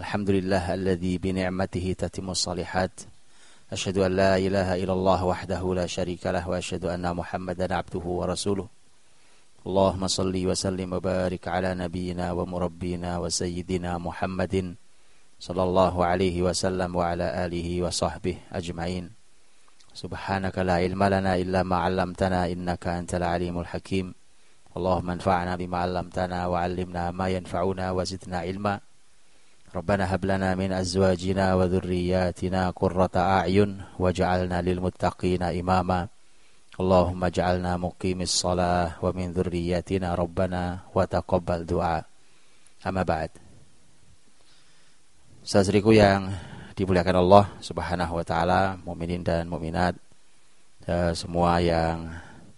Alhamdulillah alladzi bi ni'matihi tatimmus shalihat. Asyhadu an la ilaha illallah wahdahu la syarika lah wa asyhadu anna Muhammadan abduhu wa rasuluh. Allahumma salli wa sallim wa barik ala nabiyyina wa murabbina wa sayyidina Muhammadin sallallahu alaihi wasallam wa ala alihi wa sahbihi ajma'in. Subhanaka la ilma lana illa ma 'allamtana innaka antal alimul hakim. Allahumma anfa'na bima 'allamtana wa 'allimna ma yanfa'una wa zidna ilma. Rabbana hab lana min azwajina wa dhurriyyatina qurrata a'yun waj'alna lil muttaqina imama. Allahumma ij'alna muqimis shalah wa min dhurriyyatina rabbana wa taqabbal du'a. Amma ba'd. Saudaraku yang dimuliakan Allah Subhanahu wa taala, mukminin dan mukminat, semua yang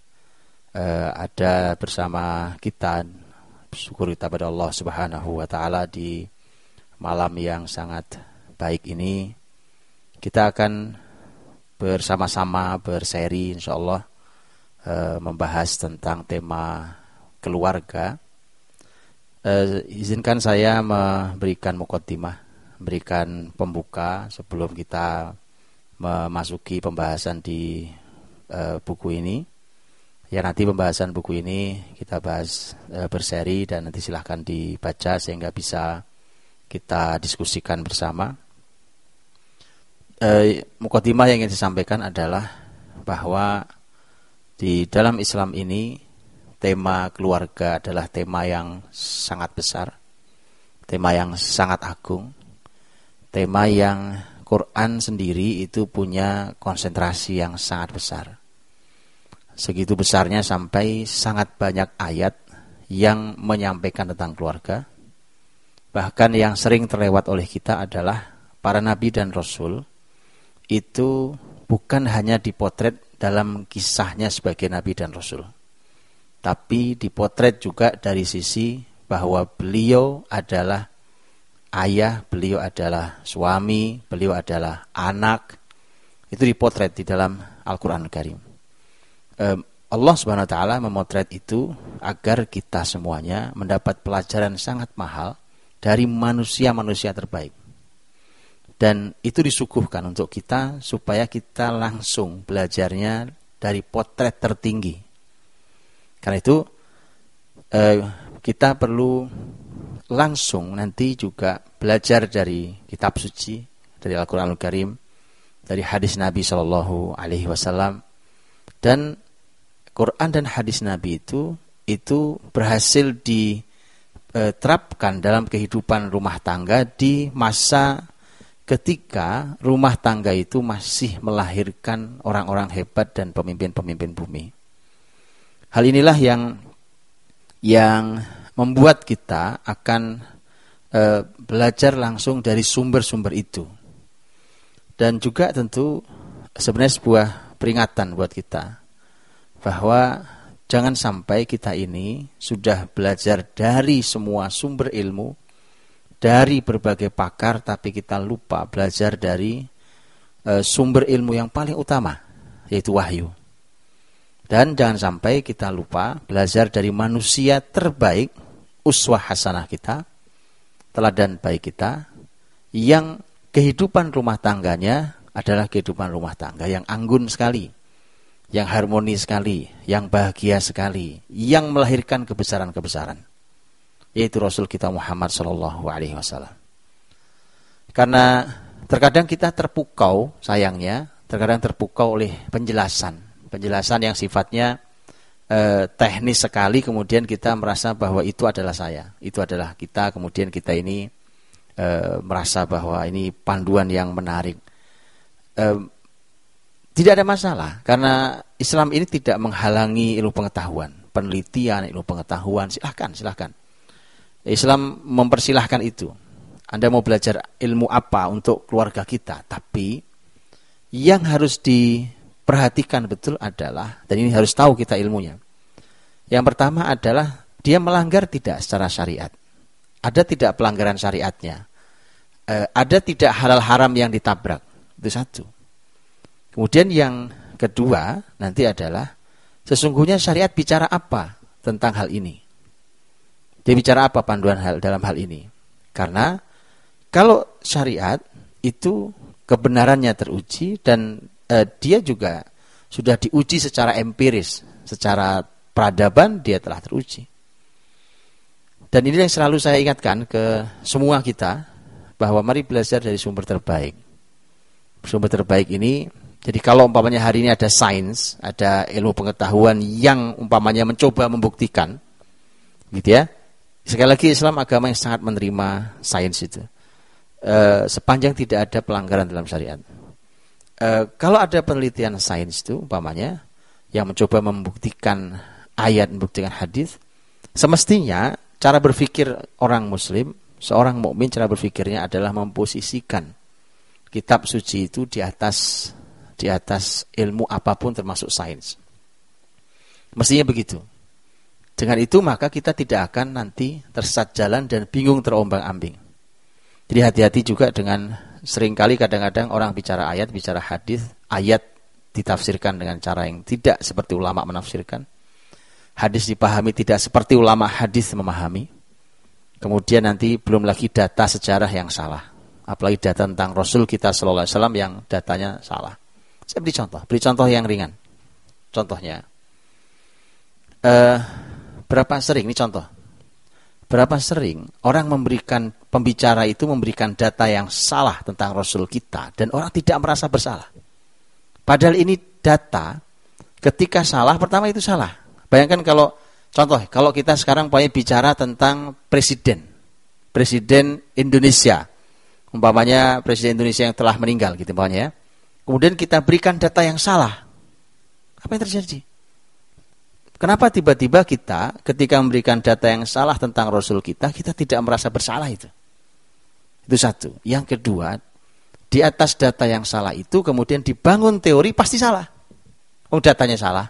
ada bersama kita, bersyukur kita pada Allah Subhanahu wa taala di malam yang sangat baik ini. Kita akan bersama-sama berseri insyaallah membahas tentang tema keluarga. Izinkan saya memberikan muqaddimah, memberikan pembuka sebelum kita memasuki pembahasan di buku ini. Ya, nanti pembahasan buku ini kita bahas berseri dan nanti silahkan dibaca sehingga bisa kita diskusikan bersama. Muqaddimah yang ingin disampaikan adalah bahwa di dalam Islam ini tema keluarga adalah tema yang sangat besar, tema yang sangat agung, tema yang Quran sendiri itu punya konsentrasi yang sangat besar. Segitu besarnya sampai sangat banyak ayat yang menyampaikan tentang keluarga. Bahkan yang sering terlewat oleh kita adalah para nabi dan rasul itu bukan hanya dipotret dalam kisahnya sebagai nabi dan rasul, tapi dipotret juga dari sisi bahwa beliau adalah ayah, beliau adalah suami, beliau adalah anak. Itu dipotret di dalam Al-Quran Karim. Allah Subhanahu wa taala memotret itu agar kita semuanya mendapat pelajaran sangat mahal dari manusia-manusia terbaik. Dan itu disuguhkan untuk kita supaya kita langsung belajarnya dari potret tertinggi. Karena itu kita perlu langsung nanti juga belajar dari kitab suci, dari Al-Quranul Karim, dari hadis Nabi Shallallahu Alaihi Wasallam. Dan Quran dan hadis Nabi itu berhasil diterapkan dalam kehidupan rumah tangga di masa ketika rumah tangga itu masih melahirkan orang-orang hebat dan pemimpin-pemimpin bumi. Hal inilah yang membuat kita akan belajar langsung dari sumber-sumber itu. Dan juga tentu sebenarnya sebuah peringatan buat kita bahwa jangan sampai kita ini sudah belajar dari semua sumber ilmu, dari berbagai pakar, tapi kita lupa belajar dari sumber ilmu yang paling utama, yaitu wahyu. Dan jangan sampai kita lupa belajar dari manusia terbaik, uswah hasanah kita, teladan baik kita, yang kehidupan rumah tangganya adalah kehidupan rumah tangga yang anggun sekali, yang harmoni sekali, yang bahagia sekali, yang melahirkan kebesaran-kebesaran, yaitu Rasul kita Muhammad Sallallahu Alaihi Wasallam. Karena terkadang kita terpukau, sayangnya, terkadang terpukau oleh penjelasan yang sifatnya teknis sekali, kemudian kita merasa bahwa itu adalah saya, itu adalah kita, kemudian kita ini merasa bahwa ini panduan yang menarik. Tidak ada masalah, karena Islam ini tidak menghalangi ilmu pengetahuan, penelitian, ilmu pengetahuan, silahkan. Islam mempersilahkan itu. Anda mau belajar ilmu apa untuk keluarga kita, tapi yang harus diperhatikan betul adalah, dan ini harus tahu kita ilmunya. Yang pertama adalah dia melanggar tidak secara syariat. Ada tidak pelanggaran syariatnya? Ada tidak halal haram yang ditabrak? Itu satu. Kemudian yang kedua nanti adalah sesungguhnya syariat bicara apa tentang hal ini. Dia bicara apa panduan dalam hal ini? Karena Kalau syariat itu kebenarannya teruji dan dia juga sudah diuji secara empiris, secara peradaban dia telah teruji. Dan ini yang selalu saya ingatkan ke semua kita, bahwa mari belajar dari sumber terbaik. Sumber terbaik ini, jadi kalau umpamanya hari ini ada sains, ada ilmu pengetahuan yang umpamanya mencoba membuktikan, gitu ya. Sekali lagi Islam agama yang sangat menerima sains itu. Sepanjang tidak ada pelanggaran dalam syariat. Kalau ada penelitian sains itu umpamanya yang mencoba membuktikan ayat, membuktikan hadis, semestinya cara berpikir orang muslim, seorang mukmin, cara berpikirnya adalah memposisikan kitab suci itu di atas ilmu apapun termasuk sains. Mestinya begitu. Dengan itu maka kita tidak akan nanti tersesat jalan dan bingung terombang-ambing. Jadi hati-hati juga dengan seringkali kadang-kadang orang bicara ayat, bicara hadis, ayat ditafsirkan dengan cara yang tidak seperti ulama menafsirkan. Hadis dipahami tidak seperti ulama hadis memahami. Kemudian nanti belum lagi data sejarah yang salah. Apalagi data tentang Rasul kita sallallahu alaihi wasallam yang datanya salah. Saya beri contoh yang ringan. Contohnya, berapa sering, ini contoh. Berapa sering orang pembicara itu memberikan data yang salah tentang Rasul kita dan orang tidak merasa bersalah. Padahal ini data, ketika salah, pertama itu salah. Bayangkan kalau kita sekarang bicara tentang Presiden Indonesia, umpamanya Presiden Indonesia yang telah meninggal gitu umpamanya ya. Kemudian kita berikan data yang salah. Apa yang terjadi? Kenapa tiba-tiba kita ketika memberikan data yang salah tentang Rasul kita tidak merasa bersalah itu? Itu satu. Yang kedua, di atas data yang salah itu kemudian dibangun teori pasti salah. Datanya salah.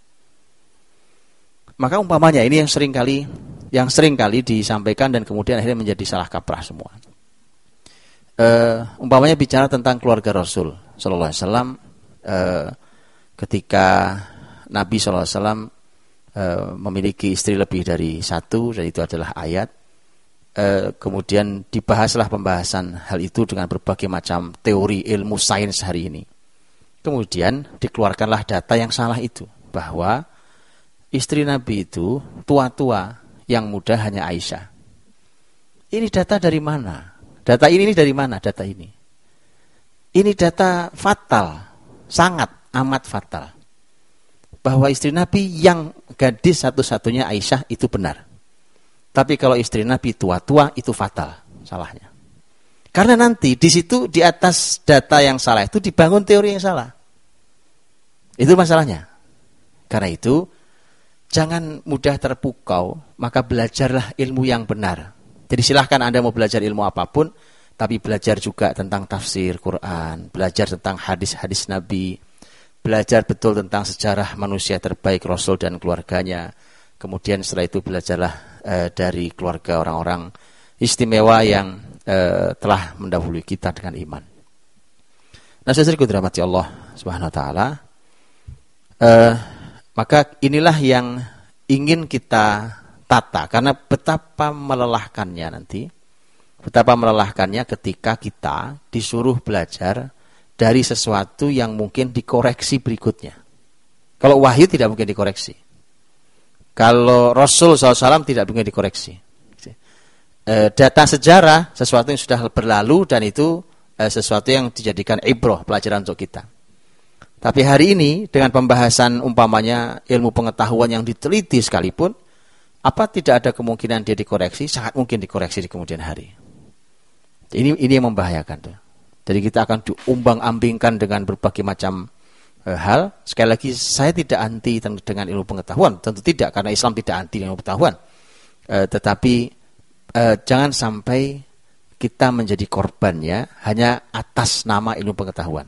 Maka umpamanya ini yang seringkali disampaikan dan kemudian akhirnya menjadi salah kaprah semua. Umpamanya bicara tentang keluarga Rasul sallallahu alaihi wasallam, ketika Nabi sallallahu alaihi wasallam memiliki istri lebih dari satu, dan itu adalah ayat. Kemudian dibahaslah pembahasan hal itu dengan berbagai macam teori ilmu sains hari ini. Kemudian dikeluarkanlah data yang salah itu, bahwa istri Nabi itu tua-tua, yang muda hanya Aisyah. Ini data dari mana? Data ini dari mana data ini? Ini data fatal, sangat amat fatal. Bahwa istri Nabi yang gadis satu-satunya Aisyah itu benar. Tapi kalau istri Nabi tua-tua itu fatal salahnya. Karena nanti di situ di atas data yang salah itu dibangun teori yang salah. Itu masalahnya. Karena itu jangan mudah terpukau, maka belajarlah ilmu yang benar. Jadi silahkan Anda mau belajar ilmu apapun, tapi belajar juga tentang tafsir Quran, belajar tentang hadis-hadis Nabi, belajar betul tentang sejarah manusia terbaik Rasul dan keluarganya. Kemudian setelah itu belajarlah dari keluarga orang-orang istimewa yang telah mendahului kita dengan iman. Nah, saudaraku dirahmati Allah Subhanahu wa taala, maka inilah yang ingin kita tata, karena betapa melelahkannya ketika kita disuruh belajar dari sesuatu yang mungkin dikoreksi berikutnya. Kalau wahyu tidak mungkin dikoreksi. Kalau Rasul SAW tidak mungkin dikoreksi. Data sejarah, sesuatu yang sudah berlalu dan itu sesuatu yang dijadikan ibrah, pelajaran untuk kita. Tapi hari ini dengan pembahasan umpamanya ilmu pengetahuan yang diteliti sekalipun, apa tidak ada kemungkinan dia dikoreksi? Sangat mungkin dikoreksi di kemudian hari. Ini yang membahayakan tuh. Jadi kita akan diumbang-ambingkan dengan berbagai macam hal. Sekali lagi, saya tidak anti dengan ilmu pengetahuan. Tentu tidak, karena Islam tidak anti ilmu pengetahuan. Tetapi jangan sampai kita menjadi korbannya hanya atas nama ilmu pengetahuan.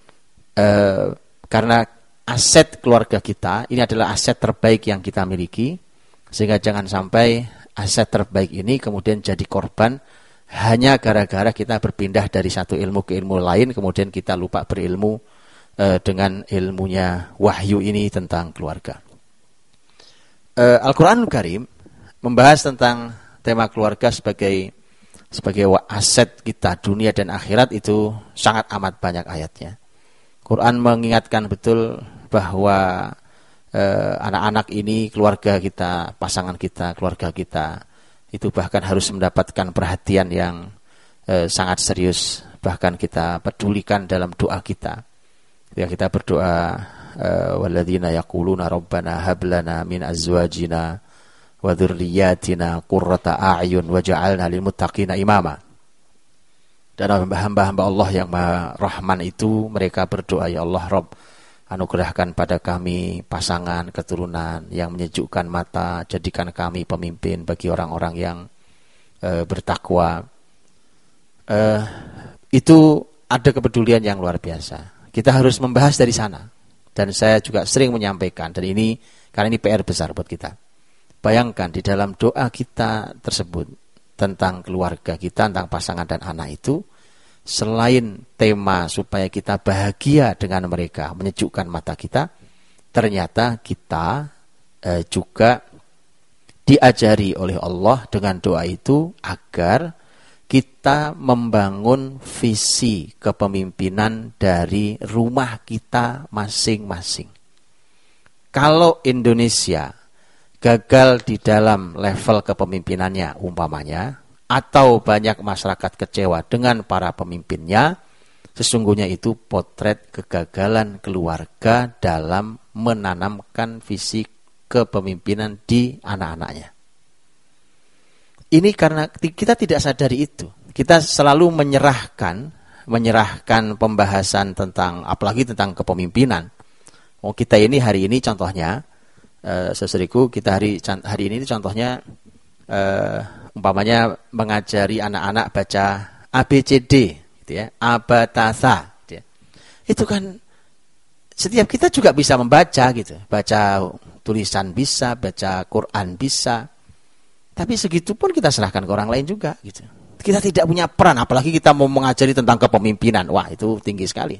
Karena aset keluarga kita, ini adalah aset terbaik yang kita miliki. Sehingga jangan sampai aset terbaik ini kemudian jadi korban hanya gara-gara kita berpindah dari satu ilmu ke ilmu lain, kemudian kita lupa berilmu dengan ilmunya wahyu ini tentang keluarga. Al-Quranul Karim membahas tentang tema keluarga sebagai sebagai aset kita dunia dan akhirat itu sangat amat banyak ayatnya. Quran mengingatkan betul bahwa anak-anak ini keluarga kita, pasangan kita, keluarga kita itu bahkan harus mendapatkan perhatian yang sangat serius. Bahkan kita pedulikan dalam doa kita. Ketika kita berdoa, walladzina yaquluna rabbana hab lana min azwajina wa dzurriyyatina qurrata a'yun waj'alna lil muttaqina imama. Dan hamba-hamba Allah yang Maha Rahman itu mereka berdoa, ya Allah Rabb, anugerahkan pada kami pasangan keturunan yang menyejukkan mata, jadikan kami pemimpin bagi orang-orang yang bertakwa. Itu ada kepedulian yang luar biasa. Kita harus membahas dari sana. Dan saya juga sering menyampaikan, dan ini karena ini PR besar buat kita. Bayangkan di dalam doa kita tersebut tentang keluarga kita, tentang pasangan dan anak itu, selain tema supaya kita bahagia dengan mereka, menyejukkan mata kita, ternyata kita juga diajari oleh Allah dengan doa itu agar kita membangun visi kepemimpinan dari rumah kita masing-masing. Kalau Indonesia gagal di dalam level kepemimpinannya umpamanya, atau banyak masyarakat kecewa dengan para pemimpinnya, sesungguhnya itu potret kegagalan keluarga dalam menanamkan visi kepemimpinan di anak-anaknya. Ini karena kita tidak sadari itu. Kita selalu menyerahkan pembahasan tentang, apalagi tentang kepemimpinan. Oh, kita ini hari ini contohnya, saudariku, kita hari ini contohnya, umpamanya mengajari anak-anak baca ABCD, gitu ya, abatasa. Gitu ya. Itu kan setiap kita juga bisa membaca, gitu, baca tulisan bisa, baca Quran bisa. Tapi segitu pun kita serahkan ke orang lain juga, gitu. Kita tidak punya peran, apalagi kita mau mengajari tentang kepemimpinan. Wah, itu tinggi sekali.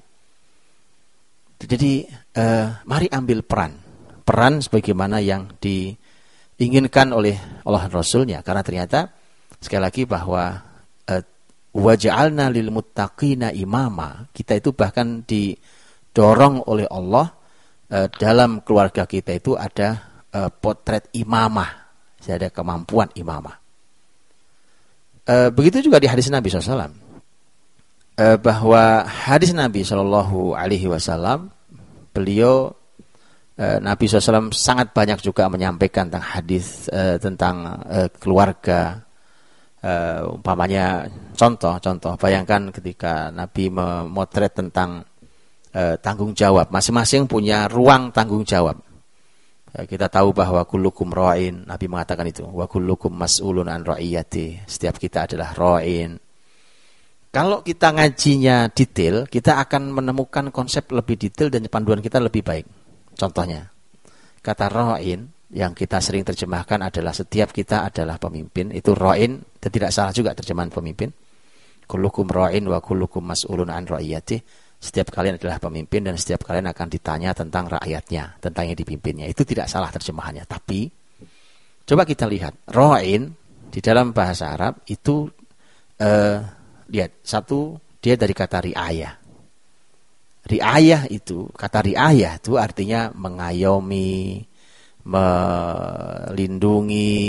Jadi, mari ambil peran sebagaimana yang diinginkan oleh Allah dan Rasulnya. Karena ternyata sekali lagi bahwa waja'alna lil muttaqina imama, kita itu bahkan didorong oleh Allah dalam keluarga kita itu ada potret imamah. Ada kemampuan imamah. Begitu juga di hadis Nabi SAW. Bahwa hadis Nabi SAW, beliau Nabi SAW sangat banyak juga menyampaikan tentang hadis tentang keluarga. Umpamanya contoh, bayangkan ketika Nabi memotret tentang tanggung jawab. Masing-masing punya ruang tanggung jawab. Kita tahu bahwa kullukum ra'in, Nabi mengatakan itu, wa kullukum mas'ulun an ra'iyati, setiap kita adalah ra'in. Kalau kita ngajinya detail, kita akan menemukan konsep lebih detail dan panduan kita lebih baik. Contohnya, kata ra'in yang kita sering terjemahkan adalah setiap kita adalah pemimpin, itu ra'in, dan tidak salah juga terjemahan pemimpin. Kullukum ra'in wa kullukum mas'ulun an ra'iyati. Setiap kalian adalah pemimpin dan setiap kalian akan ditanya tentang rakyatnya, tentang yang dipimpinnya. Itu tidak salah terjemahannya. Tapi coba kita lihat, ra'in di dalam bahasa Arab itu lihat, satu, dia dari kata riayah. Riayah itu, kata riayah itu artinya mengayomi, melindungi,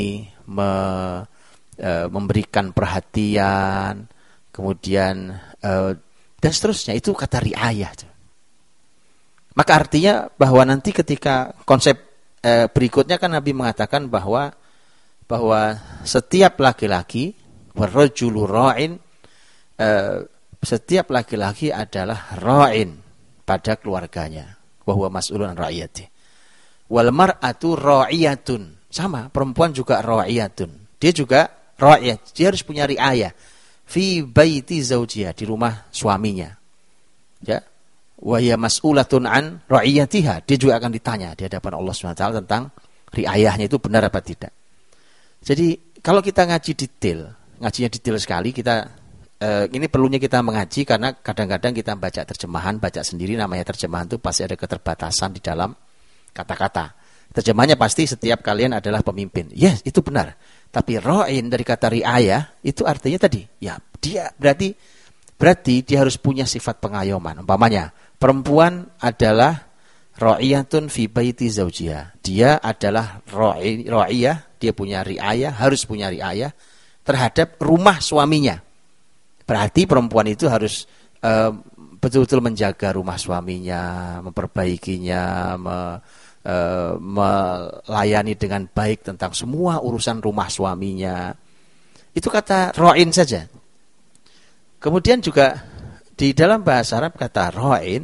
memberikan perhatian, kemudian dan seterusnya, itu kata riayah. Maka artinya bahwa nanti ketika konsep berikutnya kan Nabi mengatakan bahwa setiap laki-laki, warrajulu ra'in, setiap laki-laki adalah ra'in pada keluarganya, wa huwa mas'ulun an ra'iyati. Wal mar'atu ra'iyatun, sama, perempuan juga ra'iyatun. Dia juga ra'iyat, dia harus punya riayah. Fi baiti zaujiha, di rumah suaminya. Ya. Wa hiya mas'ulatun an ra'iyatiha, dia juga akan ditanya di hadapan Allah SWT tentang riayahnya itu benar apa tidak. Jadi kalau kita ngajinya detail sekali, kita ini perlunya kita mengaji karena kadang-kadang kita baca terjemahan, baca sendiri, namanya terjemahan itu pasti ada keterbatasan di dalam kata-kata. Terjemahnya pasti setiap kalian adalah pemimpin. Yes, itu benar. Tapi ra'in dari kata ri'ayah itu artinya tadi, ya dia berarti dia harus punya sifat pengayoman. Umpamanya, perempuan adalah ra'iyatun fi baiti zaujiha. Dia adalah ra'iyah, dia punya ri'ayah, harus punya ri'ayah terhadap rumah suaminya. Berarti perempuan itu harus betul-betul menjaga rumah suaminya, memperbaikinya, melayani dengan baik tentang semua urusan rumah suaminya. Itu kata ra'in saja. Kemudian juga di dalam bahasa Arab kata ra'in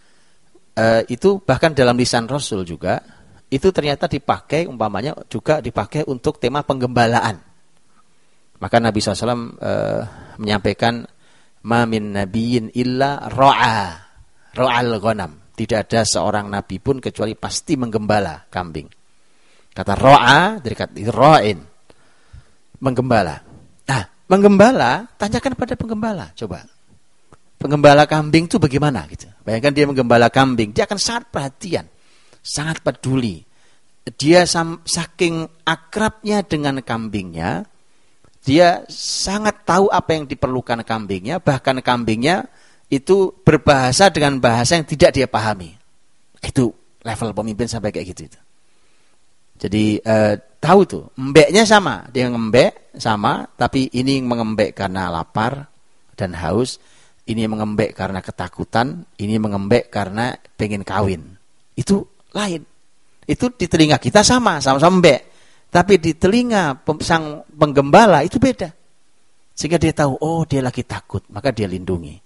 itu bahkan dalam lisan Rasul juga itu ternyata dipakai, umpamanya juga dipakai untuk tema penggembalaan. Maka Nabi SAW menyampaikan ma min nabiyyin illa ra'al ghanam. Tidak ada seorang nabi pun kecuali pasti menggembala kambing. Kata ra'a dari kata ra'in, menggembala. Nah, menggembala, tanyakan pada penggembala, coba. Penggembala kambing itu bagaimana gitu. Bayangkan dia menggembala kambing, dia akan sangat perhatian, sangat peduli. Dia saking akrabnya dengan kambingnya, dia sangat tahu apa yang diperlukan kambingnya, bahkan kambingnya itu berbahasa dengan bahasa yang tidak dia pahami. Itu level pemimpin sampai kayak gitu. Jadi tahu tuh, embeknya sama, dia ngembek sama, tapi ini mengembek karena lapar dan haus, ini mengembek karena ketakutan, ini mengembek karena pengen kawin. Itu lain. Itu di telinga kita sama-sama embek. Tapi di telinga sang penggembala itu beda. Sehingga dia tahu, oh dia lagi takut, maka dia lindungi.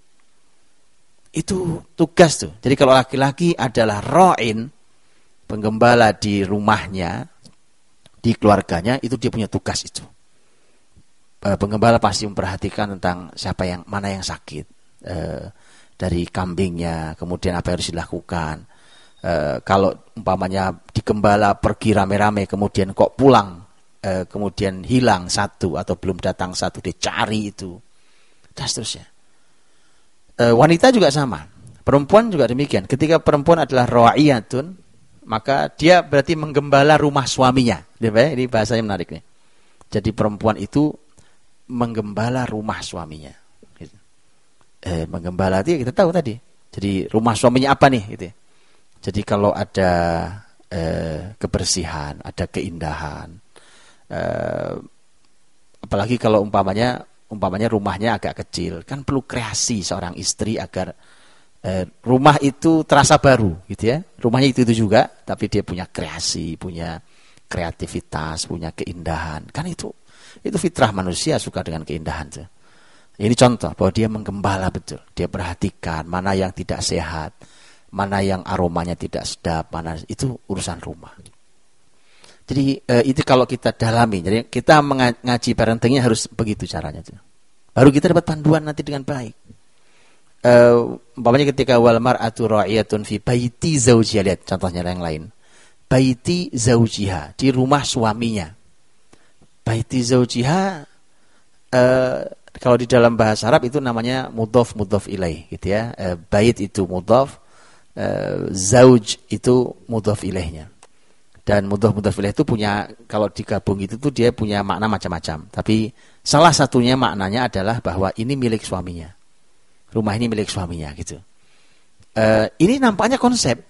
Itu tugas tuh. Jadi kalau laki-laki adalah ra'in, penggembala di rumahnya, di keluarganya, itu dia punya tugas itu. Penggembala pasti memperhatikan tentang mana yang sakit. Dari kambingnya, kemudian apa yang harus dilakukan. Kalau umpamanya digembala pergi rame-rame kemudian kok pulang kemudian hilang satu atau belum datang satu, dicari itu dan seterusnya. Wanita juga sama, perempuan juga demikian. Ketika perempuan adalah ra'iyatun, maka dia berarti menggembala rumah suaminya. Ini bahasanya menarik nih. Jadi perempuan itu menggembala rumah suaminya. Menggembala itu kita tahu tadi. Jadi rumah suaminya apa nih gitu. Jadi kalau ada kebersihan, ada keindahan, apalagi kalau umpamanya rumahnya agak kecil, kan perlu kreasi seorang istri agar rumah itu terasa baru, gitu ya. Rumahnya itu juga, tapi dia punya kreasi, punya kreativitas, punya keindahan. Kan itu fitrah manusia, suka dengan keindahan tuh. Ini contoh bahwa dia menggembala betul, dia perhatikan mana yang tidak sehat, mana yang aromanya tidak sedap, mana itu urusan rumah. Jadi itu kalau kita dalami, jadi kita mengaji parentingnya harus begitu caranya. Baru kita dapat panduan nanti dengan baik. Umpamanya ketika wal mar'atu ra'iyatun fi baiti zaujiha, lihat contohnya yang lain. Baiti zaujiha, di rumah suaminya. Baiti zaujiha, kalau di dalam bahasa Arab itu namanya mudhaf ilaih, gitu ya. Bait itu mudhaf, zauj itu mudhaf ilaihnya. Dan mudhaf ilaih itu punya, kalau digabung itu tuh dia punya makna macam-macam. Tapi salah satunya maknanya adalah bahwa ini milik suaminya. Rumah ini milik suaminya gitu. Ini nampaknya konsep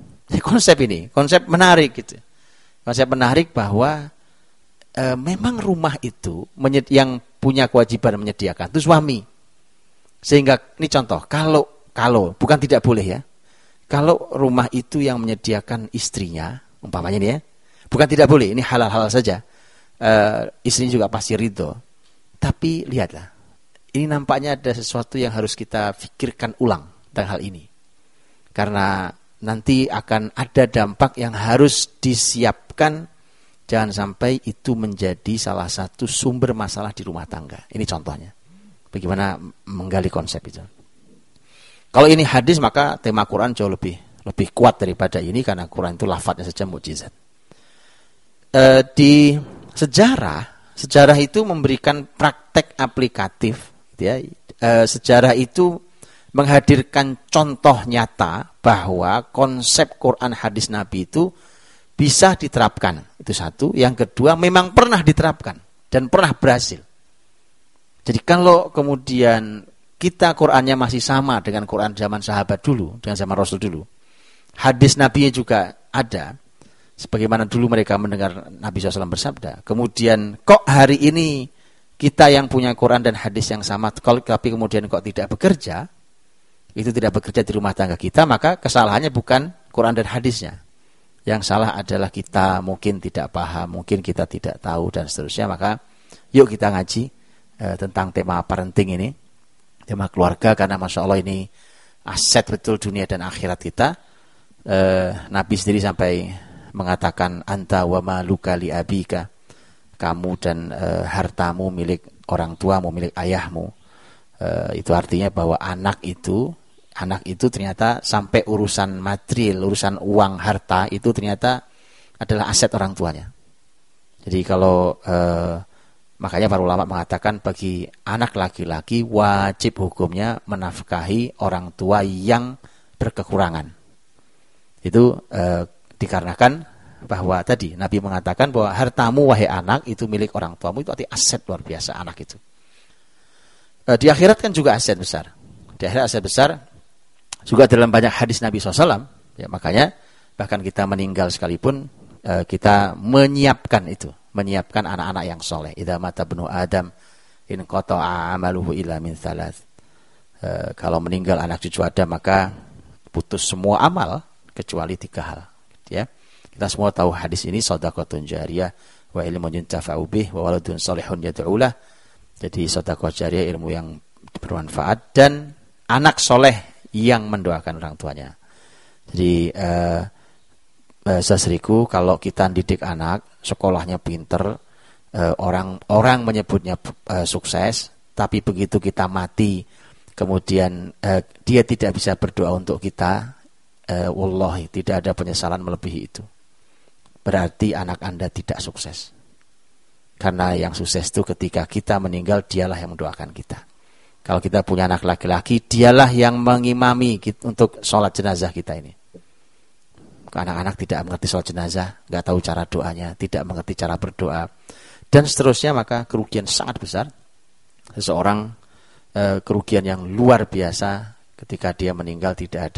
menarik gitu. Konsep menarik bahwa memang rumah itu yang punya kewajiban menyediakan itu suami. Sehingga ini contoh, kalau bukan tidak boleh ya. Kalau rumah itu yang menyediakan istrinya, umpamanya ini ya, bukan tidak boleh, ini halal-halal saja. Istrinya juga pasti ridho. Tapi lihatlah, ini nampaknya ada sesuatu yang harus kita pikirkan ulang tentang hal ini. Karena nanti akan ada dampak yang harus disiapkan, jangan sampai itu menjadi salah satu sumber masalah di rumah tangga. Ini contohnya. Bagaimana menggali konsep itu. Kalau ini hadis, maka tema Quran jauh lebih kuat daripada ini, karena Quran itu lafadznya saja mukjizat. Di sejarah itu memberikan praktek aplikatif, gitu ya. Sejarah itu menghadirkan contoh nyata bahwa konsep Quran hadis Nabi itu bisa diterapkan. Itu satu. Yang kedua, memang pernah diterapkan dan pernah berhasil. Jadi kalau kemudian kita Qur'annya masih sama dengan Qur'an zaman sahabat dulu, dengan zaman Rasul dulu, hadis Nabi juga ada, sebagaimana dulu mereka mendengar Nabi SAW bersabda. Kemudian kok hari ini kita yang punya Quran dan hadis yang sama, tapi kemudian kok tidak bekerja, itu tidak bekerja di rumah tangga kita, maka kesalahannya bukan Quran dan hadisnya. Yang salah adalah kita mungkin tidak paham, mungkin kita tidak tahu dan seterusnya. Maka yuk kita ngaji tentang tema parenting ini, tema keluarga, karena Masya Allah ini aset betul dunia dan akhirat kita. Nabi sendiri sampai mengatakan anta wa maluka li abika, kamu dan hartamu milik orang tuamu, milik ayahmu. Itu artinya bahwa anak itu ternyata sampai urusan material, urusan uang, harta itu ternyata adalah aset orang tuanya. Jadi kalau makanya para ulama mengatakan bagi anak laki-laki wajib hukumnya menafkahi orang tua yang berkekurangan. Itu dikarenakan bahwa tadi Nabi mengatakan bahwa hartamu wahai anak itu milik orang tuamu, itu arti aset luar biasa anak itu. Di akhirat kan juga aset besar. Di akhirat aset besar juga dalam banyak hadis Nabi SAW. Ya, makanya bahkan kita meninggal sekalipun kita menyiapkan itu, menyiapkan anak-anak yang soleh. Idza mata ibnu Adam in qata'a amaluhu illa min thalath. Kalau meninggal anak cucu Adam maka putus semua amal kecuali 3 hal. Ya. Kita semua tahu hadis ini, shadaqatun jariyah wa ilmun yuntafa'u bih wa waladun salihun yad'ulah. Jadi sedekah jariyah, ilmu yang bermanfaat, dan anak soleh yang mendoakan orang tuanya. Jadi seseriku kalau kita didik anak, sekolahnya pinter, orang menyebutnya sukses, tapi begitu kita mati, kemudian dia tidak bisa berdoa untuk kita, wallahi tidak ada penyesalan melebihi itu. Berarti anak Anda tidak sukses. Karena yang sukses itu ketika kita meninggal, dialah yang mendoakan kita. Kalau kita punya anak laki-laki, dialah yang mengimami untuk sholat jenazah kita ini. Anak-anak tidak mengerti sholat jenazah, nggak tahu cara doanya, tidak mengerti cara berdoa, dan seterusnya, maka kerugian sangat besar. Seseorang kerugian yang luar biasa ketika dia meninggal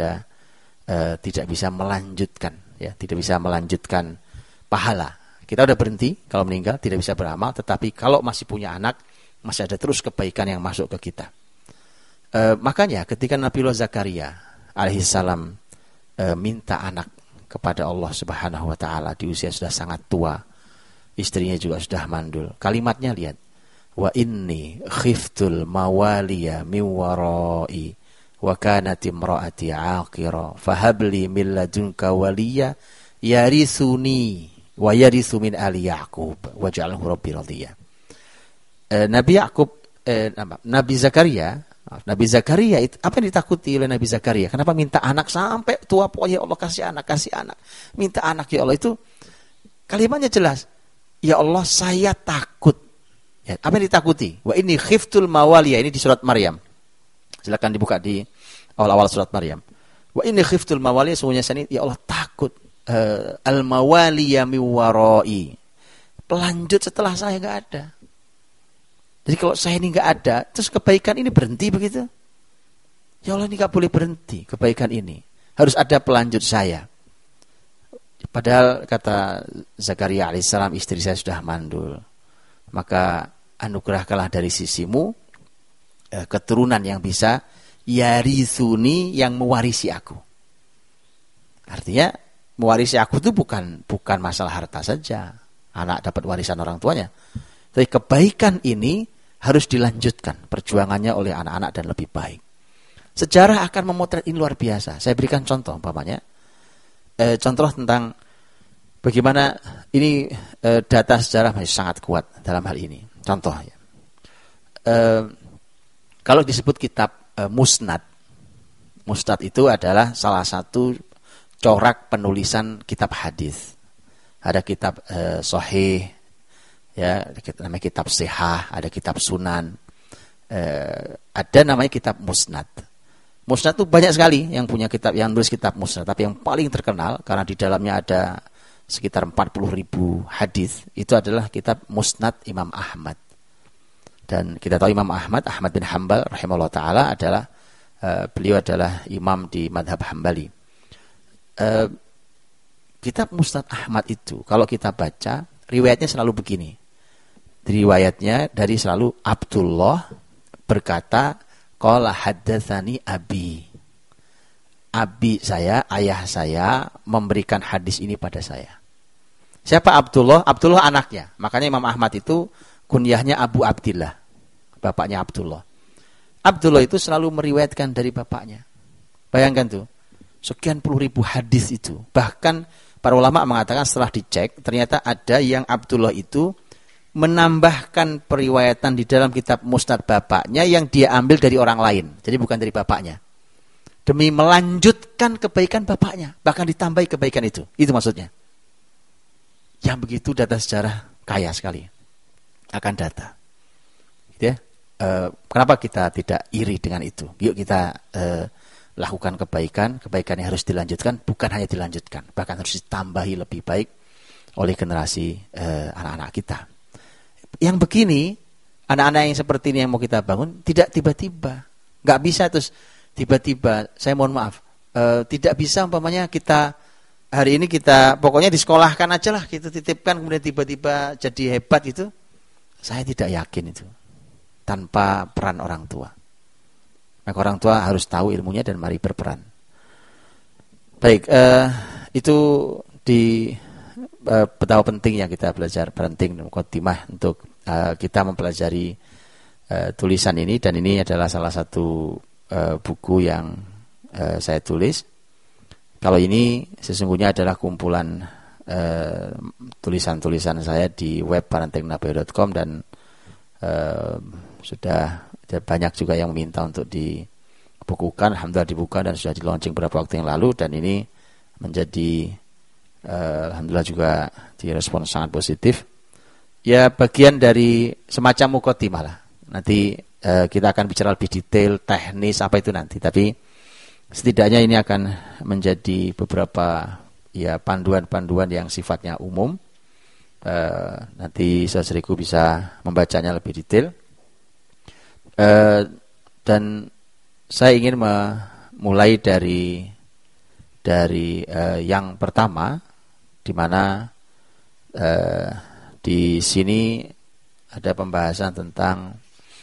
tidak bisa melanjutkan, ya, tidak bisa melanjutkan pahala. Kita udah berhenti kalau meninggal, tidak bisa beramal, tetapi kalau masih punya anak, masih ada terus kebaikan yang masuk ke kita. Makanya ketika Nabiullah Zakaria alaihissalam minta anak kepada Allah Subhanahu wa taala di usia sudah sangat tua, istrinya juga sudah mandul. Kalimatnya lihat, wa inni khiftul mawaliya min warai wa kanat imraati aqira fahabli min ladunka waliya yarithuni wa yarithu min ali Yaqub waj'alhu rabbi radhiya. Nabi Zakaria itu apa yang ditakuti oleh Nabi Zakaria? Kenapa minta anak sampai tua? Pokoknya Allah kasih anak, minta anak ya Allah. Itu kalimatnya jelas. Ya Allah, saya takut. Ya, apa yang ditakuti? Wa inni khiftul mawaliya, ini di surat Maryam. Silakan dibuka di awal-awal surat Maryam. Wa inni khiftul mawaliya, semuanya saya ini ya Allah takut. Al-mawaliya min warai, pelanjut setelah saya nggak ada. Jadi kalau saya ini nggak ada, terus kebaikan ini berhenti begitu? Ya Allah, ini nggak boleh berhenti kebaikan ini, harus ada pelanjut saya. Padahal kata Zakaria alaihissalam, istri saya sudah mandul, maka anugerahkanlah dari sisimu keturunan yang bisa yarithuni, yang mewarisi aku. Artinya mewarisi aku itu bukan masalah harta saja, anak dapat warisan orang tuanya, tapi kebaikan ini harus dilanjutkan perjuangannya oleh anak-anak dan lebih baik. Sejarah akan memotret ini luar biasa. Saya berikan contoh, umpamanya contoh tentang bagaimana ini data sejarah masih sangat kuat dalam hal ini. Contoh ya, kalau disebut kitab Musnad itu adalah salah satu corak penulisan kitab hadis. Ada kitab Sahih, ya, namanya kitab Sihah, ada kitab Sunan, ada namanya kitab Musnad. Musnad itu banyak sekali yang punya kitab, yang nulis kitab Musnad, tapi yang paling terkenal karena di dalamnya ada sekitar 40.000 hadis, itu adalah kitab Musnad Imam Ahmad. Dan kita tahu Imam Ahmad bin Hambal rahimahullah taala adalah beliau adalah imam di madhab Hambali. Kitab Musnad Ahmad itu kalau kita baca riwayatnya selalu begini. Riwayatnya dari selalu Abdullah berkata, qala haddatsani abi. Abi saya, ayah saya memberikan hadis ini pada saya. Siapa Abdullah? Abdullah anaknya. Makanya Imam Ahmad itu kunyahnya Abu Abdillah. Bapaknya Abdullah. Abdullah itu selalu meriwayatkan dari bapaknya. Bayangkan tuh. Sekian puluh ribu hadis itu. Bahkan para ulama mengatakan setelah dicek, ternyata ada yang Abdullah itu menambahkan periwayatan di dalam kitab Musnad bapaknya yang dia ambil dari orang lain. Jadi bukan dari bapaknya. Demi melanjutkan kebaikan bapaknya. Bahkan ditambahi kebaikan itu. Itu maksudnya. Yang begitu data sejarah kaya sekali. Akan data. Gitu ya. Kenapa kita tidak iri dengan itu? Yuk kita lakukan kebaikan. Kebaikan yang harus dilanjutkan. Bukan hanya dilanjutkan. Bahkan harus ditambahi lebih baik oleh generasi anak-anak kita. Yang begini, anak-anak yang seperti ini yang mau kita bangun, tidak tiba-tiba. Nggak bisa terus tiba-tiba, saya mohon maaf, tidak bisa umpamanya kita hari ini kita pokoknya disekolahkan aja lah, kita titipkan kemudian tiba-tiba jadi hebat itu. Saya tidak yakin itu tanpa peran orang tua. Maka orang tua harus tahu ilmunya dan mari berperan. Baik, itu di betapa pentingnya kita belajar penting mukadimah untuk kita mempelajari tulisan ini, dan ini adalah salah satu buku yang saya tulis. Kalau ini sesungguhnya adalah kumpulan tulisan-tulisan saya di web parentingnabawi.com, dan sudah banyak juga yang meminta untuk dibukukan. Alhamdulillah dibuka dan sudah di launching beberapa waktu yang lalu, dan ini menjadi alhamdulillah juga direspon sangat positif. Ya bagian dari semacam mukadimah lah. Nanti kita akan bicara lebih detail, teknis apa itu nanti. Tapi setidaknya ini akan menjadi beberapa ya panduan-panduan yang sifatnya umum. Nanti saudariku bisa membacanya lebih detail. Dan saya ingin memulai dari yang pertama, di mana di sini ada pembahasan tentang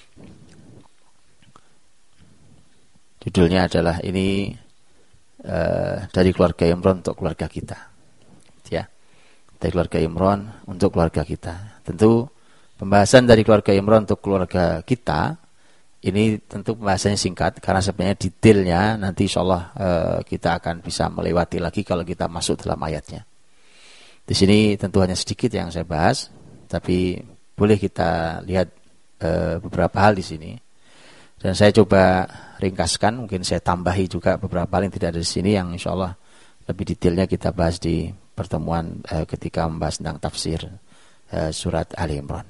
judulnya adalah ini dari keluarga Imron untuk keluarga kita, ya, dari keluarga Imron untuk keluarga kita. Tentu pembahasan dari keluarga Imron untuk keluarga kita ini tentu pembahasannya singkat karena sebenarnya detailnya nanti insyaallah kita akan bisa melewati lagi kalau kita masuk dalam ayatnya. Di sini tentu hanya sedikit yang saya bahas, tapi boleh kita lihat beberapa hal di sini. Dan saya coba ringkaskan, mungkin saya tambahi juga beberapa hal yang tidak ada di sini yang insyaallah lebih detailnya kita bahas di pertemuan ketika membahas tentang tafsir surat Ali Imran.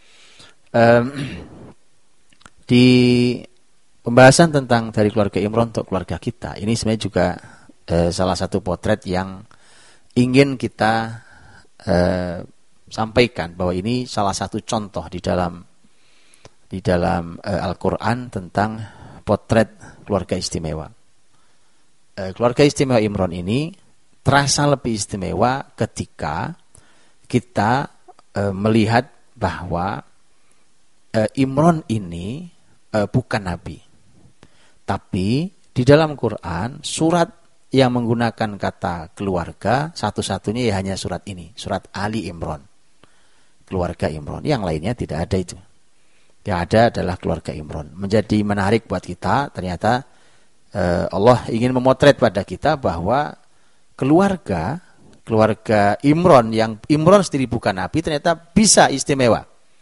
Di pembahasan tentang dari keluarga Imran untuk keluarga kita, ini sebenarnya juga salah satu potret yang ingin kita sampaikan, bahwa ini salah satu contoh di dalam Al-Quran tentang potret keluarga istimewa. Keluarga istimewa Imran ini terasa lebih istimewa ketika kita melihat bahwa Imran ini bukan nabi, tapi di dalam Quran surat yang menggunakan kata keluarga satu-satunya ya hanya surat ini, surat Ali Imran, keluarga Imran. Yang lainnya tidak ada itu. Yang ada adalah keluarga Imran. Menjadi menarik buat kita, ternyata Allah ingin memotret pada kita bahwa keluarga Imran yang Imran sendiri bukan nabi ternyata bisa istimewa,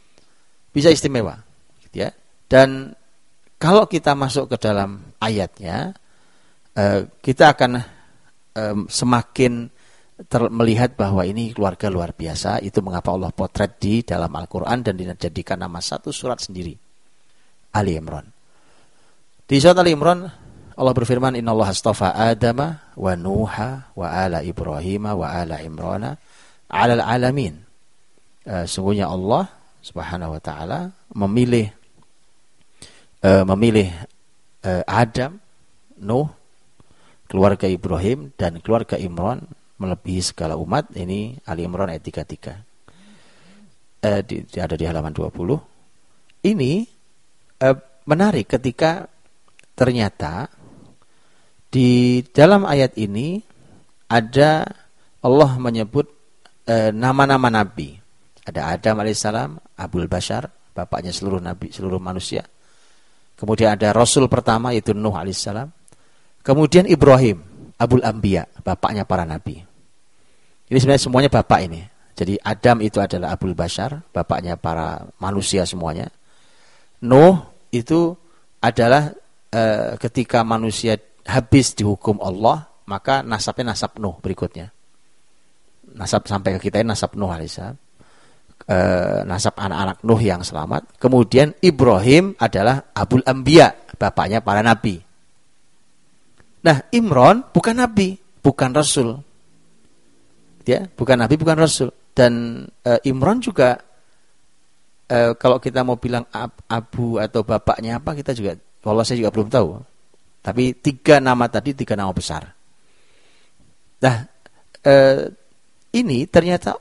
gitu ya. Dan kalau kita masuk ke dalam ayatnya, kita akan semakin melihat bahwa ini keluarga luar biasa. Itu mengapa Allah potret di dalam Al-Quran dan dijadikan nama satu surat sendiri, Ali Imran. Di surat Ali Imran Allah berfirman, innallaha astafa Adama wa Nuha wa ala Ibrahim wa ala Imrana 'alal alamin. Sungguhnya Allah Subhanahu wa taala memilih Adam, Nuh, keluarga Ibrahim dan keluarga Imran melebihi segala umat. Ini Ali Imran ayat 33. Ada di halaman 20. Ini menarik ketika ternyata di dalam ayat ini ada Allah menyebut nama-nama nabi. Ada Adam alaihissalam, Abul Bashar, bapaknya seluruh nabi, seluruh manusia. Kemudian ada Rasul pertama yaitu Nuh alaihissalam. Kemudian Ibrahim, Abul Anbiya, bapaknya para nabi. Ini sebenarnya semuanya bapak ini. Jadi Adam itu adalah Abul Bashar, bapaknya para manusia semuanya. Nuh itu adalah ketika manusia habis dihukum Allah, maka nasabnya nasab Nuh berikutnya. Nasab sampai ke kita ini nasab Nuh alaihissalam. Nasab anak-anak Nuh yang selamat. Kemudian Ibrahim adalah Abul Anbiya, bapaknya para nabi. Nah, Imran bukan nabi, bukan rasul. Ya, bukan nabi, bukan rasul. Dan Imran juga kalau kita mau bilang abu atau bapaknya apa, kita juga, walau saya juga belum tahu. Tapi 3 nama tadi, 3 nama besar. Nah, ini ternyata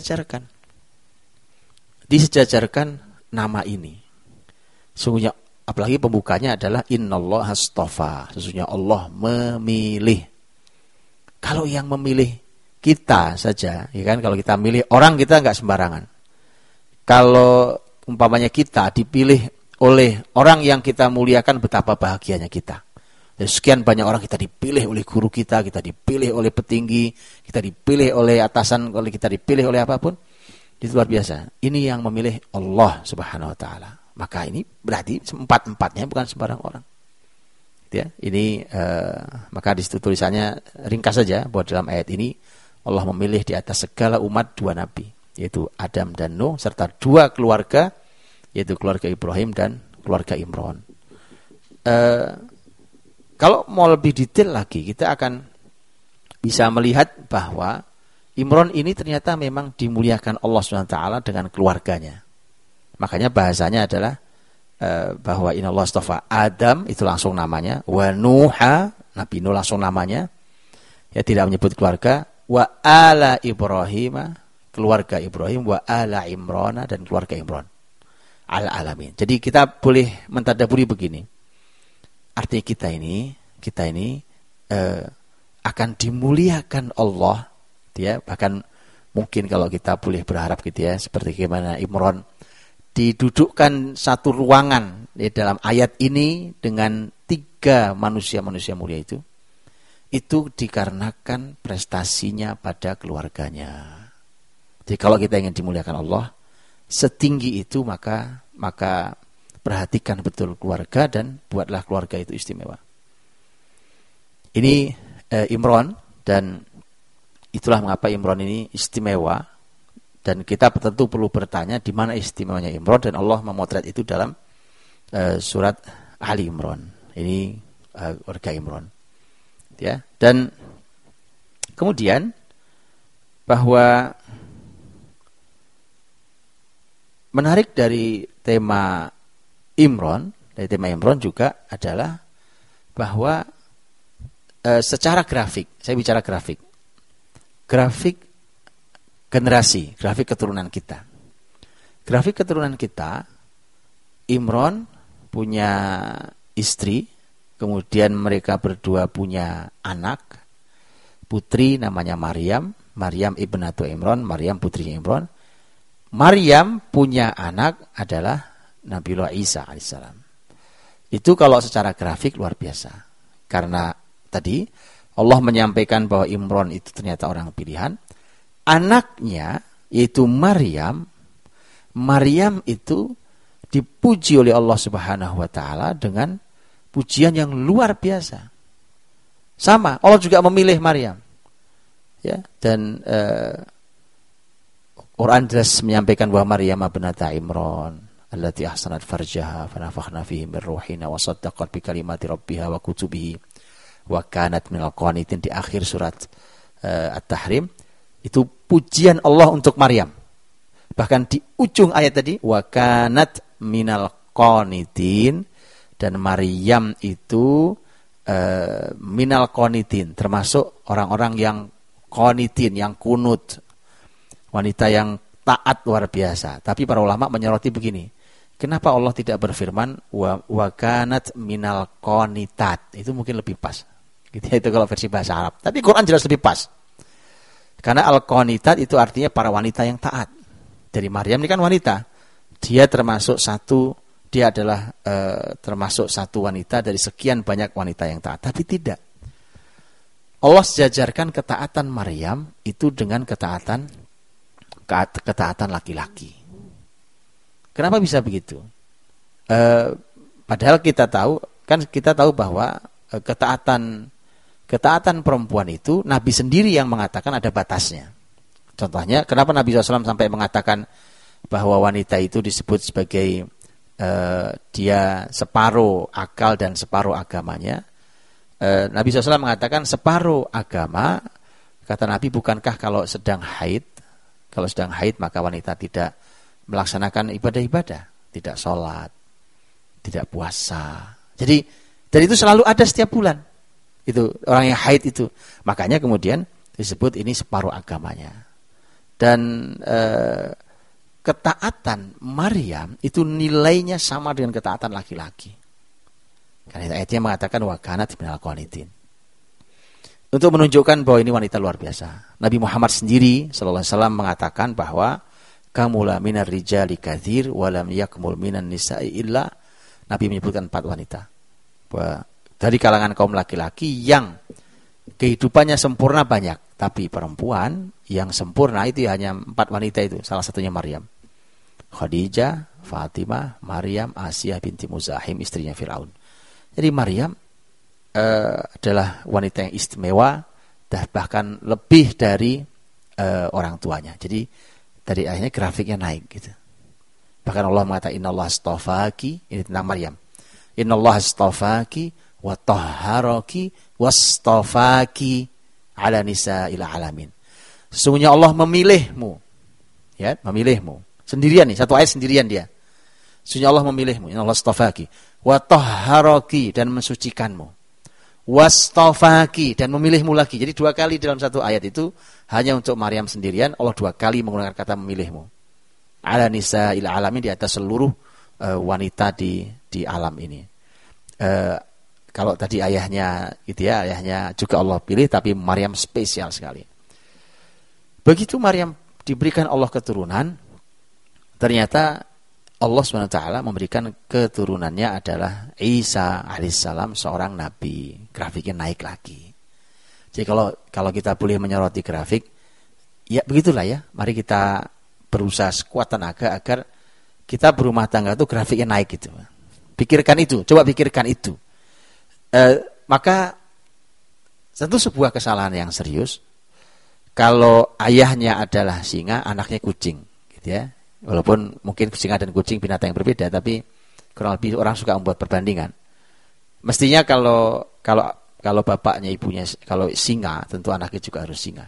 disejajarkan nama ini. Sungguhnya, apalagi pembukanya adalah innallaha astafa. Sesungguhnya Allah memilih. Kalau yang memilih kita saja, ya kan, kalau kita milih orang, kita nggak sembarangan. Kalau umpamanya kita dipilih oleh orang yang kita muliakan, betapa bahagianya kita. Dari sekian banyak orang, kita dipilih oleh guru kita dipilih oleh petinggi, kita dipilih oleh atasan, kita dipilih oleh apapun. Itu luar biasa. Ini yang memilih Allah Subhanahu wa taala. Maka ini berarti 4-4-nya bukan sembarang orang. Ya, ini maka di situ tulisannya ringkas saja bahwa dalam ayat ini Allah memilih di atas segala umat 2 nabi, yaitu Adam dan Nuh, serta 2 keluarga, yaitu keluarga Ibrahim dan keluarga Imran. Kalau mau lebih detail lagi, kita akan bisa melihat bahwa Imran ini ternyata memang dimuliakan Allah SWT dengan keluarganya. Makanya bahasanya adalah bahwa innallaha astafa Adam, itu langsung namanya, wa Nuha, Nabi Nuh langsung namanya, ya, tidak menyebut keluarga, wa ala Ibrahim, keluarga Ibrahim, wa ala Imran, dan keluarga Imran, ala alamin. Jadi kita boleh mentadaburi begini, artinya kita ini akan dimuliakan Allah, ya. Bahkan mungkin kalau kita boleh berharap gitu ya, seperti bagaimana Imran didudukkan satu ruangan di dalam ayat ini dengan 3 manusia-manusia mulia itu dikarenakan prestasinya pada keluarganya. Jadi kalau kita ingin dimuliakan Allah setinggi itu, maka perhatikan betul keluarga dan buatlah keluarga itu istimewa. Ini Imran, dan itulah mengapa Imran ini istimewa. Dan kita tentu perlu bertanya di mana istimewanya Imran, dan Allah memotret itu dalam surat Ali Imran. Ini keluarga Imran. Ya, dan kemudian bahwa menarik dari tema Imran juga adalah bahwa secara grafik, saya bicara grafik generasi, grafik keturunan kita. Grafik keturunan kita, Imran punya istri, kemudian mereka berdua punya anak, putri namanya Maryam ibnatu Imran, Maryam putrinya Imran. Maryam punya anak adalah Nabiullah Isa alaihissalam. Itu kalau secara grafik luar biasa. Karena tadi Allah menyampaikan bahwa Imran itu ternyata orang pilihan. Anaknya yaitu Maryam itu dipuji oleh Allah Subhanahu wa taala dengan pujian yang luar biasa. Sama, Allah juga memilih Maryam. Ya, dan Quran jelas menyampaikan bahwa Maryam binata Imran allati ahsanat farjaha fanafakhna fihi min ruhina wa saddaqat bi kalimati rabbiha wa kutubihi wa kanat minal qanitin, di akhir surat At-Tahrim. Itu pujian Allah untuk Maryam. Bahkan di ujung ayat tadi, wa kanat minal qanitin, dan Maryam itu minal qanitin, termasuk orang-orang yang qanitin, yang kunut, wanita yang taat luar biasa. Tapi para ulama menyoroti begini, kenapa Allah tidak berfirman wa kanat minal qanitat? Itu mungkin lebih pas. Gitu ya, itu kalau versi bahasa Arab. Tapi Quran jelas lebih pas. Karena al-qanitat itu artinya para wanita yang taat. Dari Maryam ini kan wanita. Dia adalah termasuk satu wanita dari sekian banyak wanita yang taat. Tapi tidak. Allah sejajarkan ketaatan Maryam itu dengan ketaatan laki-laki. Kenapa bisa begitu? Padahal kita tahu bahwa ketaatan perempuan itu Nabi sendiri yang mengatakan ada batasnya. Contohnya, kenapa Nabi SAW sampai mengatakan bahwa wanita itu disebut sebagai dia separuh akal dan separuh agamanya. Nabi SAW mengatakan separuh agama, kata Nabi, bukankah kalau sedang haid maka wanita tidak melaksanakan ibadah-ibadah, tidak sholat, tidak puasa. Jadi, dan itu selalu ada setiap bulan. Itu orang yang haid itu. Makanya kemudian disebut ini separuh agamanya. Dan ketaatan Maryam itu nilainya sama dengan ketaatan laki-laki. Karena ayatnya mengatakan wa kanat minal qanitin. Untuk menunjukkan bahwa ini wanita luar biasa. Nabi Muhammad sendiri sallallahu alaihi wasallam mengatakan bahwa kamula minar rijali katsir wa lam yakmul minan nisa'i illa. Nabi menyebutkan 4 wanita. Bahwa dari kalangan kaum laki-laki yang kehidupannya sempurna banyak, tapi perempuan yang sempurna itu hanya 4 wanita itu, salah satunya Maryam. Khadijah, Fatimah, Maryam, Asiyah binti Muzahim, istrinya Firaun. Jadi Maryam adalah wanita yang istimewa, dan bahkan lebih dari orang tuanya. Jadi dari akhirnya grafiknya naik gitu. Bahkan Allah mengatakan innallaha astafaki, ini tentang Maryam. Innallaha astafaki wa tahharaki wastafaki ala nisa'il alamin. Sesungguhnya Allah memilihmu. Ya, memilihmu. Sendirian nih, satu ayat sendirian dia. Sesungguhnya Allah memilihmu. Innallaha astafaki wa tahharaki, dan mensucikanmu. Wastafaki, dan memilihmu lagi. Jadi 2 kali dalam satu ayat itu hanya untuk Maryam sendirian. Allah 2 kali menggunakan kata memilihmu. Ala nisa'il alamin, di atas seluruh wanita di alam ini. Kalau tadi ayahnya gitu ya, ayahnya juga Allah pilih, tapi Maryam spesial sekali. Begitu Maryam diberikan Allah keturunan, ternyata Allah SWT memberikan keturunannya adalah Isa alaihissalam, seorang nabi. Grafiknya naik lagi. Jadi kalau kita boleh menyoroti grafik, ya begitulah ya. Mari kita berusaha sekuat tenaga agar kita berumah tangga itu grafiknya naik gitu. Pikirkan itu, coba pikirkan itu. Maka tentu sebuah kesalahan yang serius kalau ayahnya adalah singa, anaknya kucing, gitu ya. Walaupun mungkin singa dan kucing binatang yang berbeda, tapi kurang lebih orang suka membuat perbandingan. Mestinya kalau bapaknya ibunya kalau singa, tentu anaknya juga harus singa.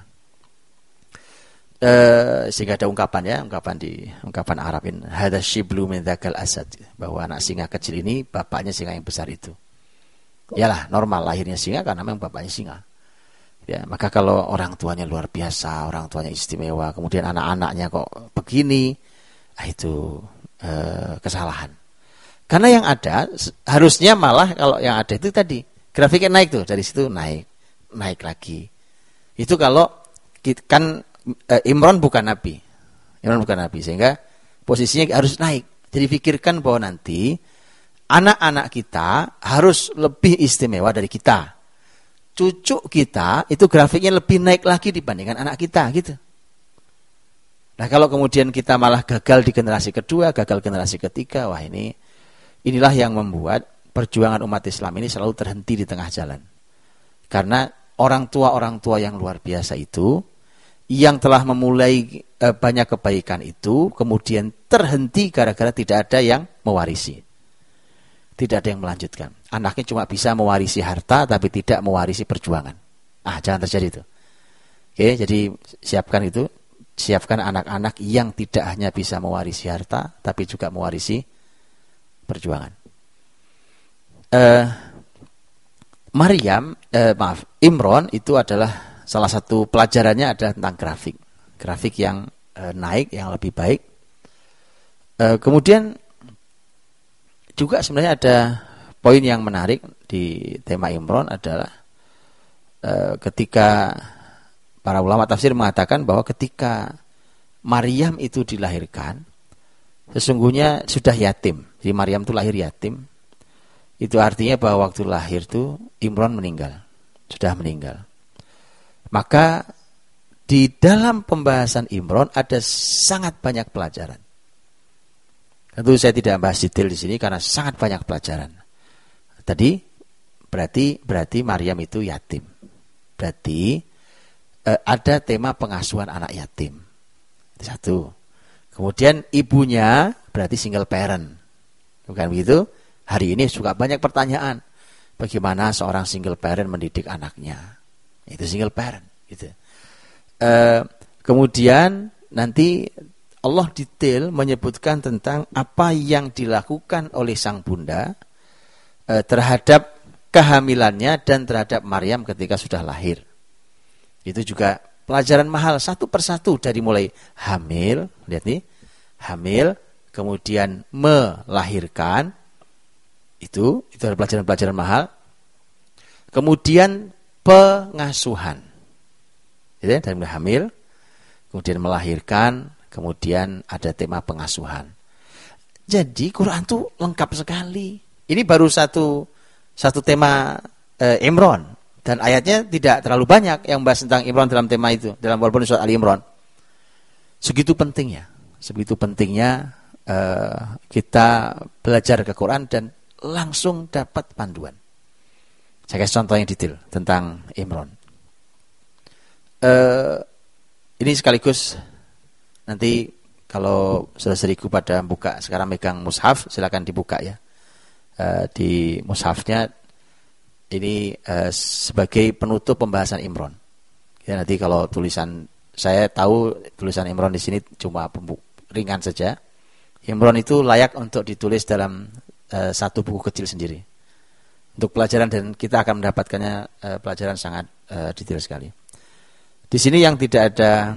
Sehingga ada ungkapan Arabin hadza shiblu min dzakal asad, bahwa anak singa kecil ini bapaknya singa yang besar itu. Yalah, normal lahirnya singa karena memang bapaknya singa. Ya, maka kalau orang tuanya luar biasa, orang tuanya istimewa, kemudian anak-anaknya kok begini, itu kesalahan. Karena yang ada harusnya malah kalau yang ada itu tadi grafiknya naik tuh, dari situ naik lagi. Itu kalau kan Imran bukan nabi, sehingga posisinya harus naik. Jadi pikirkan bahwa nanti anak-anak kita harus lebih istimewa dari kita. Cucu kita itu grafiknya lebih naik lagi dibandingkan anak kita gitu. Nah, kalau kemudian kita malah gagal di generasi kedua, gagal generasi ketiga, wah inilah yang membuat perjuangan umat Islam ini selalu terhenti di tengah jalan. Karena orang tua yang luar biasa itu, yang telah memulai banyak kebaikan itu, kemudian terhenti gara-gara tidak ada yang mewarisi. Tidak ada yang melanjutkan. Anaknya cuma bisa mewarisi harta, tapi tidak mewarisi perjuangan. Jangan terjadi itu. Oke, jadi siapkan anak-anak yang tidak hanya bisa mewarisi harta, tapi juga mewarisi perjuangan. Imron itu adalah salah satu pelajarannya adalah tentang grafik yang naik, yang lebih baik. Kemudian juga sebenarnya ada poin yang menarik di tema Imron adalah ketika para ulama tafsir mengatakan bahwa ketika Maryam itu dilahirkan, sesungguhnya sudah yatim. Jadi Maryam itu lahir yatim. Itu artinya bahwa waktu lahir itu Imron sudah meninggal. Maka di dalam pembahasan Imron ada sangat banyak pelajaran. Tentu saya tidak bahas detail di sini karena sangat banyak pelajaran. Tadi berarti Maryam itu yatim. Berarti ada tema pengasuhan anak yatim. Itu satu. Kemudian ibunya berarti single parent. Bukan begitu? Hari ini juga banyak pertanyaan. Bagaimana seorang single parent mendidik anaknya? Itu single parent. Gitu. Kemudian nanti Allah detail menyebutkan tentang apa yang dilakukan oleh sang bunda terhadap kehamilannya dan terhadap Maryam ketika sudah lahir. Itu juga pelajaran mahal satu persatu dari mulai hamil, lihat nih, hamil, kemudian melahirkan, itu adalah pelajaran-pelajaran mahal. Kemudian pengasuhan, gitu ya, dari mulai hamil, kemudian melahirkan, kemudian ada tema pengasuhan. Jadi Quran itu lengkap sekali. Ini baru satu tema Imron, dan ayatnya tidak terlalu banyak yang membahas tentang Imron dalam tema itu, dalam walaupun surat Ali Imran. Segitu pentingnya kita belajar ke Quran dan langsung dapat panduan. Saya kasih contoh yang detail tentang Imron. Ini sekaligus nanti kalau saudara-saudariku pada buka sekarang megang mushaf, silakan dibuka ya. Di mushafnya ini sebagai penutup pembahasan Imron. Ya, nanti kalau tulisan, saya tahu tulisan Imron di sini cuma ringan saja. Imron itu layak untuk ditulis dalam satu buku kecil sendiri untuk pelajaran, dan kita akan mendapatkannya pelajaran sangat detail sekali. Di sini yang tidak ada,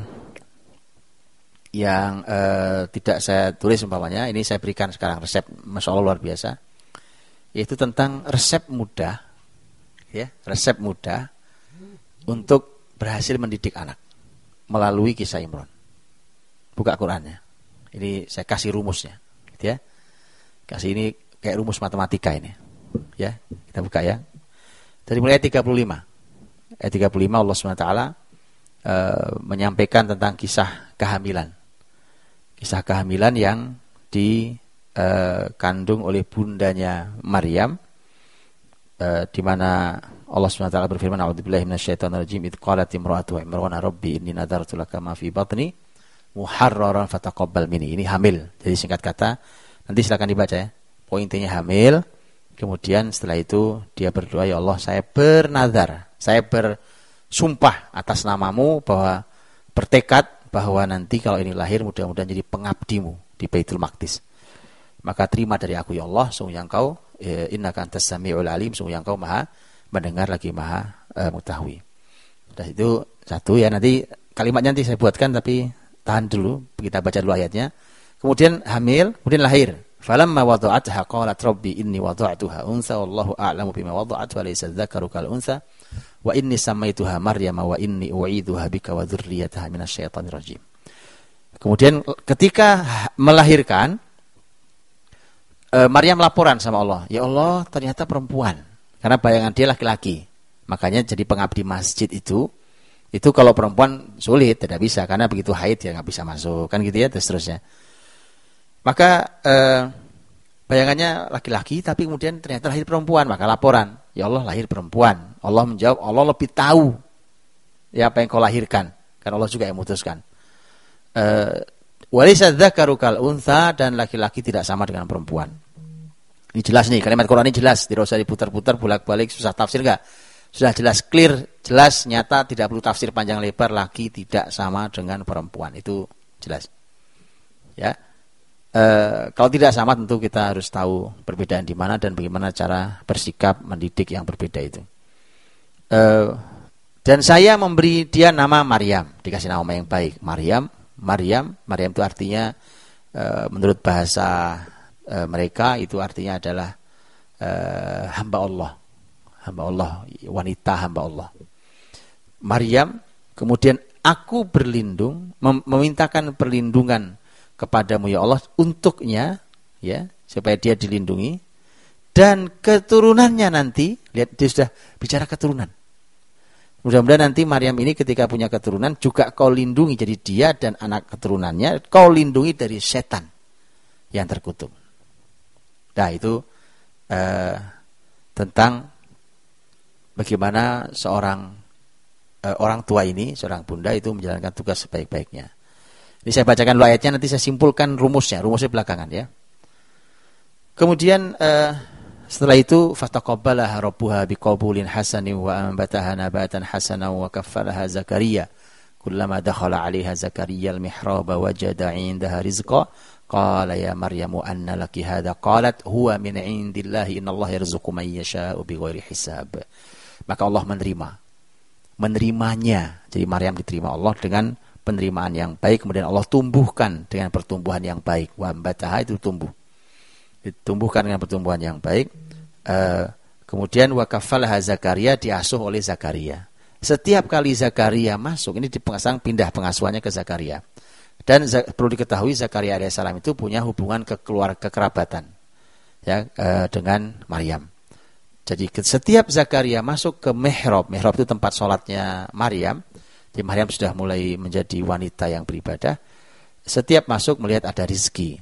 yang tidak saya tulis umpamanya, ini saya berikan sekarang resep, masya Allah luar biasa, yaitu tentang resep mudah, ya, resep mudah untuk berhasil mendidik anak melalui kisah Imron. Buka Qurannya, ini saya kasih rumusnya, gitu ya. Kasih ini kayak rumus matematika ini, ya. Kita buka ya. Dari mulai ayat 35. Ayat 35 Allah SWT menyampaikan tentang kisah kehamilan. Kisah kehamilan yang dikandung oleh bundanya Maryam, di mana Allah SWT berfirman, a'udzubillahi minasyaitonirrajim, idz qalat imra'atu imran rabbi inni nadartu laka ma fi batni muharraran fataqabbal minni. Ini hamil. Jadi singkat kata, nanti silakan dibaca ya. Poinnya hamil, kemudian setelah itu dia berdoa, ya Allah, saya bernazar, saya bersumpah atas namamu, bahwa bertekad bahwa nanti kalau ini lahir mudah-mudahan jadi pengabdimu di Baitul Maqdis. Maka terima dari aku ya Allah, sungguh engkau innaka antas samiul alim, sungguh engkau maha mendengar lagi maha mengetahui. Dan itu satu ya, nanti kalimatnya nanti saya buatkan, tapi tahan dulu, kita baca dulu ayatnya. Kemudian hamil, kemudian lahir. Falamma wada'atha qalat rabbi inni wada'tuha unsa wallahu a'lamu bima wada'at wa laysa dzakaru kal unsa wa inni samaituha maryama wa inni u'idzuha bika wa dzurriyyataha minasyaitonir rajim. Kemudian ketika melahirkan, Maryam laporan sama Allah, ya Allah, ternyata perempuan, karena bayangan dia laki-laki. Makanya jadi pengabdi masjid itu kalau perempuan sulit, tidak bisa, karena begitu haid ya nggak bisa masuk, kan gitu ya, terus terusnya. Maka bayangannya laki-laki, tapi kemudian ternyata lahir perempuan, maka laporan, ya Allah, lahir perempuan. Allah menjawab, Allah lebih tahu ya apa yang kau lahirkan, kan Allah juga yang memutuskan. Walaysa dzakaru kal untha, dan laki-laki tidak sama dengan perempuan. Ini jelas nih, kalimat Quran ini jelas, tidak usah diputar-putar bolak-balik susah tafsir enggak. Sudah jelas, clear, jelas, nyata, tidak perlu tafsir panjang lebar, laki tidak sama dengan perempuan. Itu jelas. Ya. Kalau tidak sama tentu kita harus tahu perbedaan di mana dan bagaimana cara bersikap mendidik yang berbeda itu. Dan saya memberi dia nama Maryam, dikasih nama yang baik. Maryam itu artinya menurut bahasa mereka itu artinya adalah hamba Allah, wanita hamba Allah. Maryam, kemudian aku berlindung, memintakan perlindungan kepadamu ya Allah untuknya, ya, supaya dia dilindungi dan keturunannya nanti. Lihat, dia sudah bicara keturunan. Mudah-mudahan nanti Maryam ini ketika punya keturunan juga kau lindungi, jadi dia dan anak keturunannya kau lindungi dari setan yang terkutuk. Nah, itu tentang bagaimana seorang orang tua ini, seorang bunda itu menjalankan tugas sebaik-baiknya. Ini saya bacakan dulu ayatnya, nanti saya simpulkan rumusnya belakangan ya. Kemudian setelah itu fataqabbalaha rabbuha biqabulin hasanin wa anbataha nabatan hasanan wa kaffalaha Zakaria. Kullama dakhala 'alaiha Zakaria al-mihraba wajada 'indaha rizqa qala ya Maryamu anna laki hadha qalat huwa min 'indillahi innallaha yarzuqu man yasha'u bighairi hisab. Maka Allah menerimanya. Jadi Maryam diterima Allah dengan penerimaan yang baik, kemudian Allah tumbuhkan dengan pertumbuhan yang baik. Wa ambataha itu tumbuh. Ditumbuhkan dengan pertumbuhan yang baik. Kemudian wa kaffalaha Zakaria, diasuh oleh Zakaria. Setiap kali Zakaria masuk, ini pindah pengasuhannya ke Zakaria. Dan perlu diketahui Zakaria alaihissalam itu punya hubungan kekerabatan ya, dengan Maryam. Jadi setiap Zakaria masuk ke mihrab itu tempat sholatnya Maryam. Jadi Maryam sudah mulai menjadi wanita yang beribadah. Setiap masuk melihat ada rizki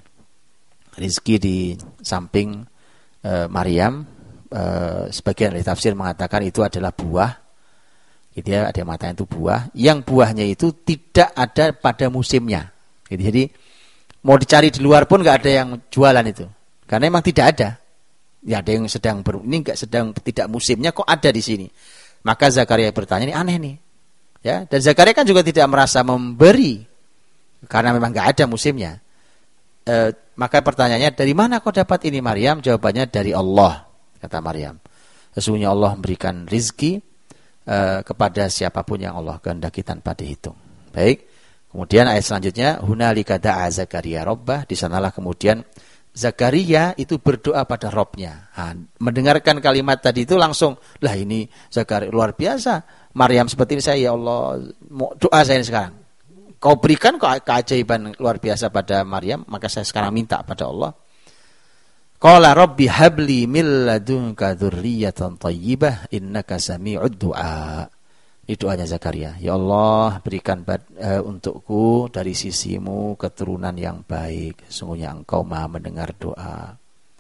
di samping Maryam. Sebagian dari tafsir mengatakan itu adalah buah. Gitu ya, ada yang mengatakan itu buah. Yang buahnya itu tidak ada pada musimnya. Gitu. Jadi mau dicari di luar pun nggak ada yang jualan itu, karena memang tidak ada. Ya, ada yang ini nggak sedang tidak musimnya kok ada di sini. Maka Zakaria bertanya, ini aneh nih. Ya, dan Zakaria kan juga tidak merasa memberi karena memang nggak ada musimnya. Maka pertanyaannya, dari mana kau dapat ini Maryam? Jawabannya dari Allah, kata Maryam. Sesungguhnya Allah memberikan rizki kepada siapapun yang Allah kehendaki tanpa dihitung. Baik. Kemudian ayat selanjutnya, hunalika da'a Zakaria rabbah, di sanalah kemudian Zakaria itu berdoa pada Robnya. Mendengarkan kalimat tadi itu langsung, lah ini Zakaria luar biasa. Maryam seperti ini saya, ya Allah, doa saya ini sekarang. Kau berikan keajaiban luar biasa pada Maryam, maka saya sekarang minta pada Allah. Qala rabbi habli min ladunka dzurriyyatan thayyibah innaka sami'ud du'a. Ini doanya Zakaria. Ya Allah, berikan untukku dari sisimu keturunan yang baik. Sungguhnya Engkau Maha mendengar doa.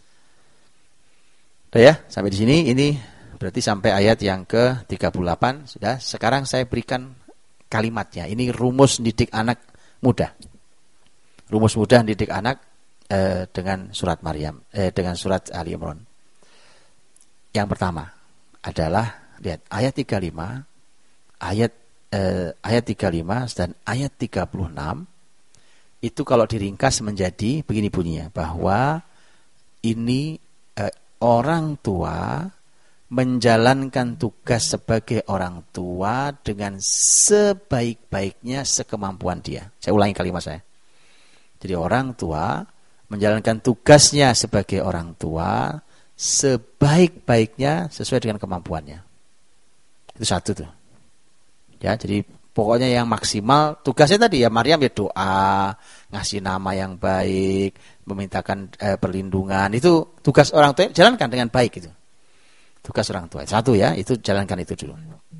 Sudah ya, sampai di sini. Ini berarti sampai ayat yang ke-38. Sudah, sekarang saya berikan kalimatnya. Ini rumus didik anak muda. Rumus mudah didik anak dengan surat Maryam, dengan surat Ali Imran. Yang pertama adalah, lihat ayat 35. Ayat 35 dan ayat 36 itu kalau diringkas menjadi begini bunyinya, bahwa ini orang tua menjalankan tugas sebagai orang tua dengan sebaik-baiknya sekemampuan dia. Saya ulangi kalimat saya. Jadi orang tua menjalankan tugasnya sebagai orang tua sebaik-baiknya sesuai dengan kemampuannya. Itu satu tuh. Ya, jadi pokoknya yang maksimal tugasnya tadi ya Maryam ya doa, ngasih nama yang baik, memintakan perlindungan. Itu tugas orang tua, jalankan dengan baik itu. Tugas orang tua. Satu ya, itu jalankan itu dulu.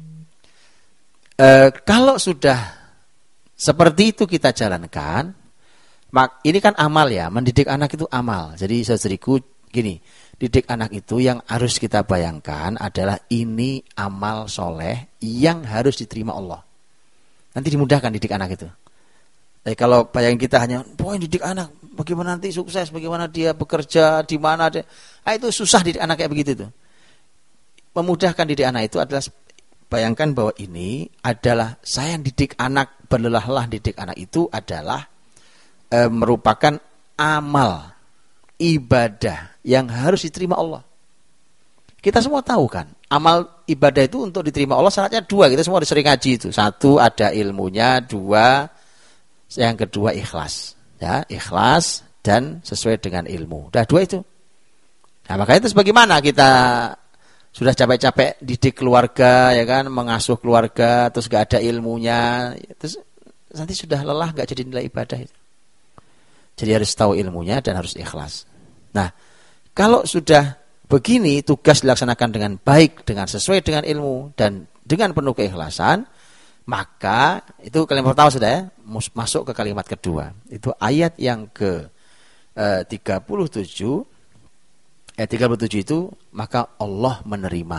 Kalau sudah seperti itu kita jalankan, ini kan amal ya, mendidik anak itu amal. Jadi saudariku gini, didik anak itu yang harus kita bayangkan adalah ini amal soleh yang harus diterima Allah. Nanti dimudahkan didik anak itu. Tapi kalau bayangin kita hanya, didik anak, bagaimana nanti sukses, bagaimana dia bekerja, di mana, itu susah didik anak kayak begitu tuh. memudahkan didik anak itu adalah bayangkan bahwa ini adalah saya yang didik anak, berlelah-lelah didik anak itu adalah merupakan amal ibadah yang harus diterima Allah. Kita semua tahu kan, amal ibadah itu untuk diterima Allah syaratnya 2. Kita semua sering ngaji itu. 1 ada ilmunya, 2 yang kedua ikhlas. Ya, ikhlas dan sesuai dengan ilmu. Udah 2 itu. Nah, makanya itu sebagaimana kita sudah capek-capek didik keluarga, ya kan, mengasuh keluarga, terus gak ada ilmunya, terus nanti sudah lelah, gak jadi nilai ibadah itu. Jadi harus tahu ilmunya dan harus ikhlas. Nah, kalau sudah begini, tugas dilaksanakan dengan baik, dengan sesuai dengan ilmu, dan dengan penuh keikhlasan, maka itu kalimat pertama sudah ya, masuk ke kalimat kedua. Itu ayat yang ke 37. Ayat 37 itu, maka Allah menerima.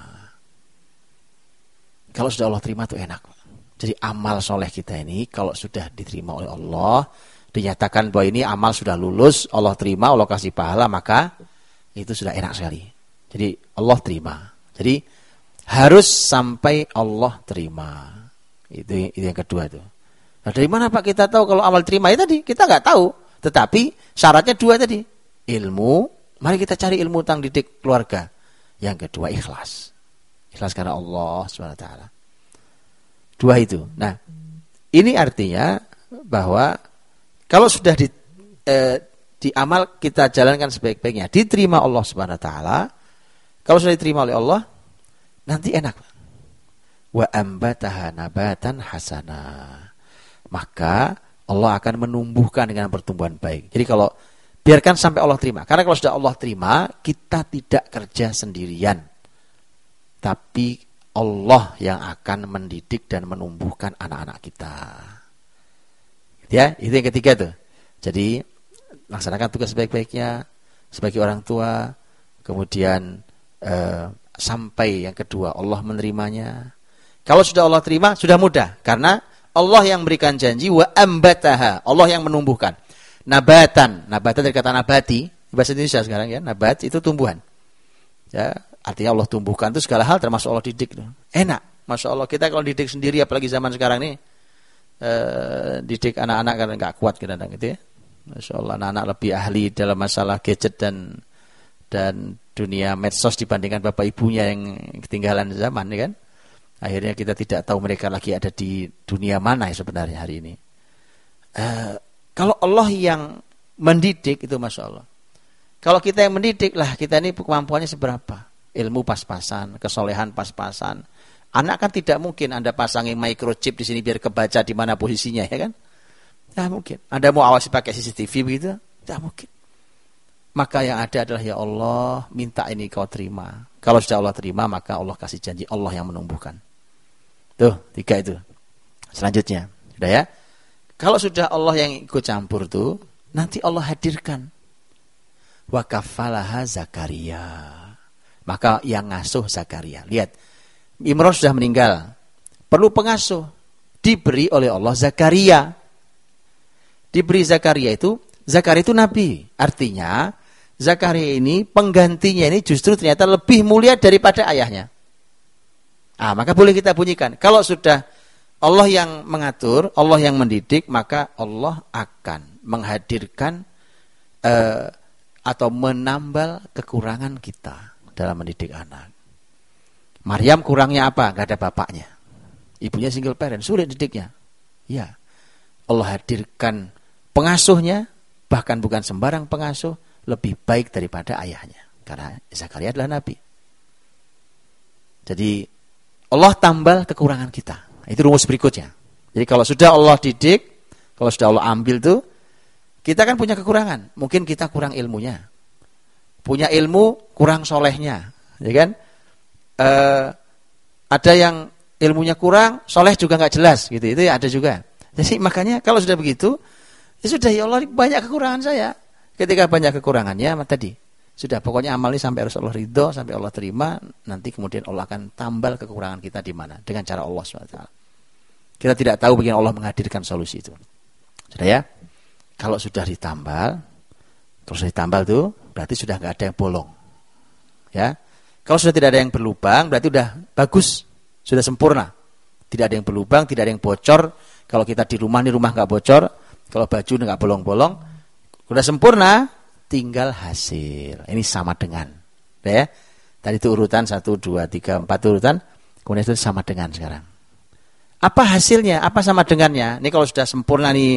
Kalau sudah Allah terima itu enak. Jadi amal soleh kita ini kalau sudah diterima oleh Allah, dinyatakan bahwa ini amal sudah lulus, Allah terima, Allah kasih pahala, maka itu sudah enak sekali. Jadi Allah terima. Jadi harus sampai Allah terima. Itu yang kedua itu. Nah, dari mana Pak kita tahu kalau amal terima? Ya tadi kita nggak tahu. Tetapi syaratnya 2 tadi. Ilmu. Mari kita cari ilmu tentang didik keluarga. Yang kedua ikhlas. Ikhlas karena Allah SWT. 2 itu. Nah, ini artinya bahwa kalau sudah di amal kita jalankan sebaik-baiknya, diterima Allah Subhanahu wa taala. Kalau sudah diterima oleh Allah, nanti enak. Wa ambataha nabatan hasana. Maka Allah akan menumbuhkan dengan pertumbuhan baik. Jadi kalau biarkan sampai Allah terima. Karena kalau sudah Allah terima, kita tidak kerja sendirian. Tapi Allah yang akan mendidik dan menumbuhkan anak-anak kita. Ya, itu yang ketiga tuh. Jadi laksanakan tugas sebaik-baiknya sebagai orang tua. Kemudian sampai yang kedua Allah menerimanya. Kalau sudah Allah terima sudah mudah karena Allah yang berikan janji wa ambataha, Allah yang menumbuhkan. Nabatan dari kata nabati bahasa Indonesia sekarang ya, nabat itu tumbuhan. Ya, artinya Allah tumbuhkan itu segala hal termasuk Allah didik. Enak, Masya Allah kita kalau didik sendiri apalagi zaman sekarang ini didik anak-anak karena nggak kuat kadang-kadang gitu ya. Masya Allah anak-anak lebih ahli dalam masalah gadget dan dunia medsos dibandingkan bapak ibunya yang ketinggalan zaman ya kan. Akhirnya kita tidak tahu mereka lagi ada di dunia mana ya sebenarnya hari ini. Kalau Allah yang mendidik itu Masya Allah. Kalau kita yang mendidik lah kita ini kemampuannya seberapa. Ilmu pas-pasan, kesolehan pas-pasan. Anak kan tidak mungkin Anda pasangin microchip di sini biar kebaca di mana posisinya ya kan. Tidak mungkin. Anda mau awasi pakai CCTV begitu? Tidak mungkin. Maka yang ada adalah ya Allah minta ini kau terima. Kalau sudah Allah terima maka Allah kasih janji Allah yang menumbuhkan. Tuh 3 itu. Selanjutnya sudah ya. Kalau sudah Allah yang ikut campur tuh nanti Allah hadirkan. Wa kafalaha Zakaria. Maka yang ngasuh Zakaria. Lihat Imran sudah meninggal. Perlu pengasuh. Diberi oleh Allah Zakaria. Diberi Zakaria itu. Zakaria itu nabi. Artinya Zakaria ini penggantinya ini justru ternyata lebih mulia daripada ayahnya. Maka boleh kita bunyikan. Kalau sudah Allah yang mengatur, Allah yang mendidik, maka Allah akan menghadirkan atau menambal kekurangan kita dalam mendidik anak. Maryam kurangnya apa? Gak ada bapaknya. Ibunya single parent, sulit didiknya. Ya, Allah hadirkan pengasuhnya, bahkan bukan sembarang pengasuh, lebih baik daripada ayahnya. Karena Zakaria adalah nabi. Jadi Allah tambal kekurangan kita. Itu rumus berikutnya. Jadi kalau sudah Allah didik, kalau sudah Allah ambil tuh, kita kan punya kekurangan. Mungkin kita kurang ilmunya. Punya ilmu, kurang solehnya. Ya kan? Ada yang ilmunya kurang, soleh juga nggak jelas. Gitu. Itu ada juga. Jadi makanya kalau sudah begitu, ya sudah ya Allah banyak kekurangan saya. Ketika banyak kekurangannya, tadi sudah pokoknya amal ini sampai harus Allah ridho, sampai Allah terima, nanti kemudian Allah akan tambal kekurangan kita di mana dengan cara Allah SWT. Kita tidak tahu bagaimana Allah menghadirkan solusi itu. Sudah ya? Kalau sudah ditambal tuh berarti sudah nggak ada yang bolong. Ya, Kalau sudah tidak ada yang berlubang, berarti sudah bagus, sudah sempurna. Tidak ada yang berlubang, tidak ada yang bocor. Kalau kita di rumah, ini rumah nggak bocor. Kalau baju nggak bolong-bolong, sudah sempurna. Tinggal hasil. Ini sama dengan, ya. Tadi itu urutan 1, 2, 3, 4 urutan. Kemudian itu sama dengan sekarang. Apa hasilnya? Apa sama dengannya? Ini kalau sudah sempurna nih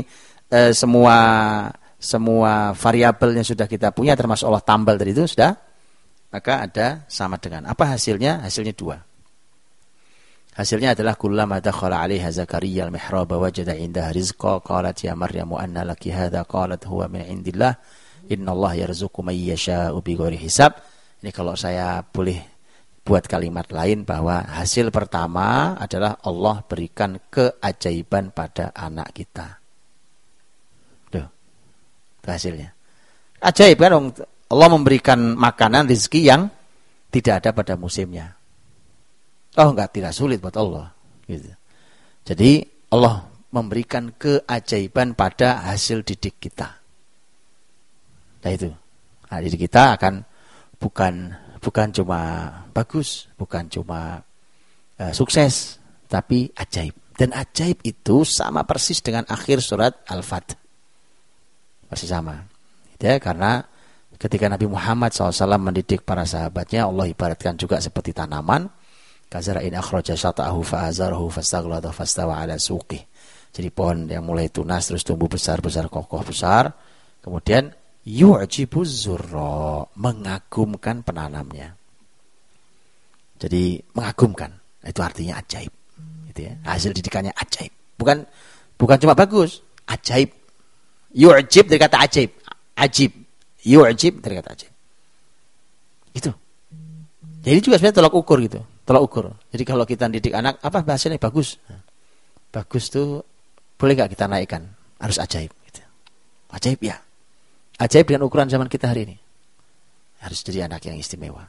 semua variabelnya sudah kita punya, termasuk Allah tambal tadi itu sudah, maka ada sama dengan. Apa hasilnya? Hasilnya 2. Hasilnya adalah kullama dakhala 'alaiha Zakaria al-mihrab wajada 'indaha rizqa qalat ya Maryamu anna laki hadha qalat huwa min 'indillah innallaha yarzuqu may yasha'u bighairi hisab. Ini kalau saya boleh buat kalimat lain bahwa hasil pertama adalah Allah berikan keajaiban pada anak kita. Tuh. Itu hasilnya. Ajaib kan, Allah memberikan makanan, rezeki yang tidak ada pada musimnya. Oh, tidak sulit buat Allah. Gitu. Jadi Allah memberikan keajaiban pada hasil didik kita. Nah itu, didik kita akan bukan cuma bagus, bukan cuma sukses, tapi ajaib. Dan ajaib itu sama persis dengan akhir surat Al-Fat. Masih sama. Ya, karena ketika Nabi Muhammad SAW mendidik para sahabatnya, Allah ibaratkan juga seperti tanaman. Kazara'in akhraja syata'ahu fa'azarahu fastaghlada fastawa ala suqih. Jadi pohon yang mulai tunas terus tumbuh besar-besar, kokoh besar. Kemudian yu'jibuz zurra, mengagumkan penanamnya. Jadi mengagumkan, itu artinya ajaib. Gitu ya. Hasil didikannya ajaib. Bukan cuma bagus, ajaib. Yu'jib dari kata ajaib. Ajib. Yu'jib dari kata ajaib. Itu. Jadi juga sebenarnya tolak ukur gitu. Tolak ukur. Jadi kalau kita didik anak, apa bahasanya bagus? Bagus tuh boleh nggak kita naikkan? Harus ajaib. Gitu. Ajaib ya. Ajaib dengan ukuran zaman kita hari ini. Harus jadi anak yang istimewa.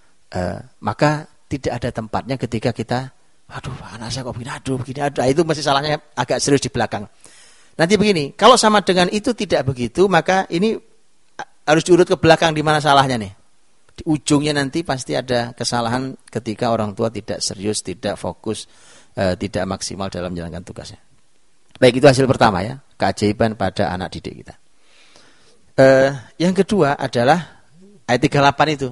Maka tidak ada tempatnya ketika kita, aduh anak saya kok begini, aduh. Itu masih salahnya agak serius di belakang. Nanti begini, kalau sama dengan itu tidak begitu, maka ini harus diurut ke belakang di mana salahnya nih. Di ujungnya nanti pasti ada kesalahan ketika orang tua tidak serius, tidak fokus, tidak maksimal dalam menjalankan tugasnya. Baik, itu hasil pertama ya, keajaiban pada anak didik kita. Yang kedua adalah ayat 38 itu,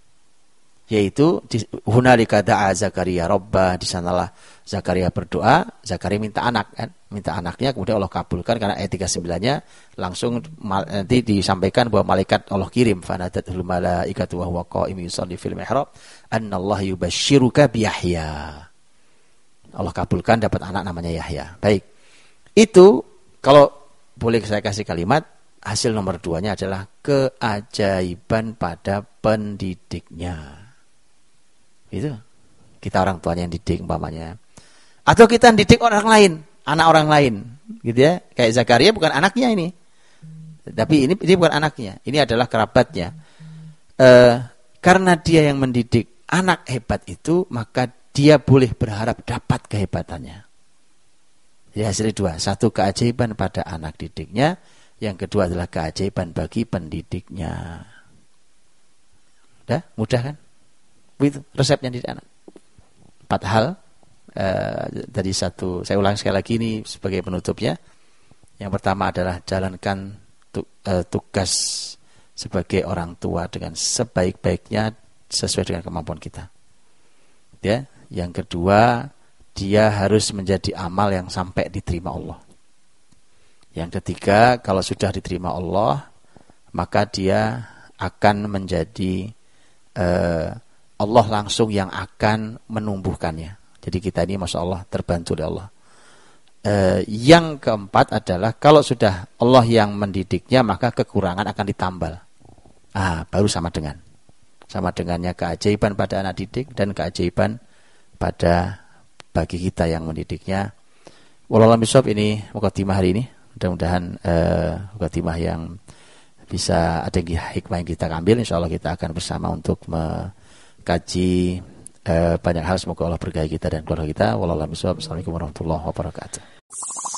yaitu hunalika da'a Zakaria rabbah, di sanalah Zakaria berdoa, Zakaria minta anak kan, minta anaknya, kemudian Allah kabulkan karena ayat 39-nya langsung nanti disampaikan bahwa malaikat Allah kirim fanadatul malaikatu wa huwa qa'imun yusalli fil mihrab annallaha yubashshiruka bi Yahya. Allah kabulkan dapat anak namanya Yahya. Baik. Itu kalau boleh saya kasih kalimat, hasil nomor 2-nya adalah keajaiban pada pendidiknya. Itu kita orang tuanya yang didik umpamanya. Atau kita didik orang lain, anak orang lain, gitu ya. Kayak Zakaria bukan anaknya ini. Tapi ini bukan anaknya, ini adalah kerabatnya. Karena dia yang mendidik anak hebat itu, maka dia boleh berharap dapat kehebatannya. Jadi hasilnya 2, 1 keajaiban pada anak didiknya, yang kedua adalah keajaiban bagi pendidiknya. Udah, mudah kan? Itu resepnya didik anak. 4 hal. Tadi 1, saya ulang sekali lagi ini sebagai penutupnya. Yang pertama adalah jalankan tugas sebagai orang tua dengan sebaik-baiknya sesuai dengan kemampuan kita. Ya, yang kedua, dia harus menjadi amal yang sampai diterima Allah. Yang ketiga, kalau sudah diterima Allah, maka dia akan menjadi Allah langsung yang akan menumbuhkannya. Jadi kita ini Masya Allah terbantu oleh Allah. Yang keempat adalah kalau sudah Allah yang mendidiknya, maka kekurangan akan ditambal. Baru sama dengannya keajaiban pada anak didik dan keajaiban pada bagi kita yang mendidiknya. Wallahu a'lam bishawab. Ini mukadimah hari ini. Mudah-mudahan mukadimah yang bisa ada hikmah yang kita ambil. Insya Allah kita akan bersama untuk mengkaji banyak hal. Semoga Allah berkahi kita dan keluarga kita. Wallahu a'lam bishawab. Assalamualaikum warahmatullahi wabarakatuh.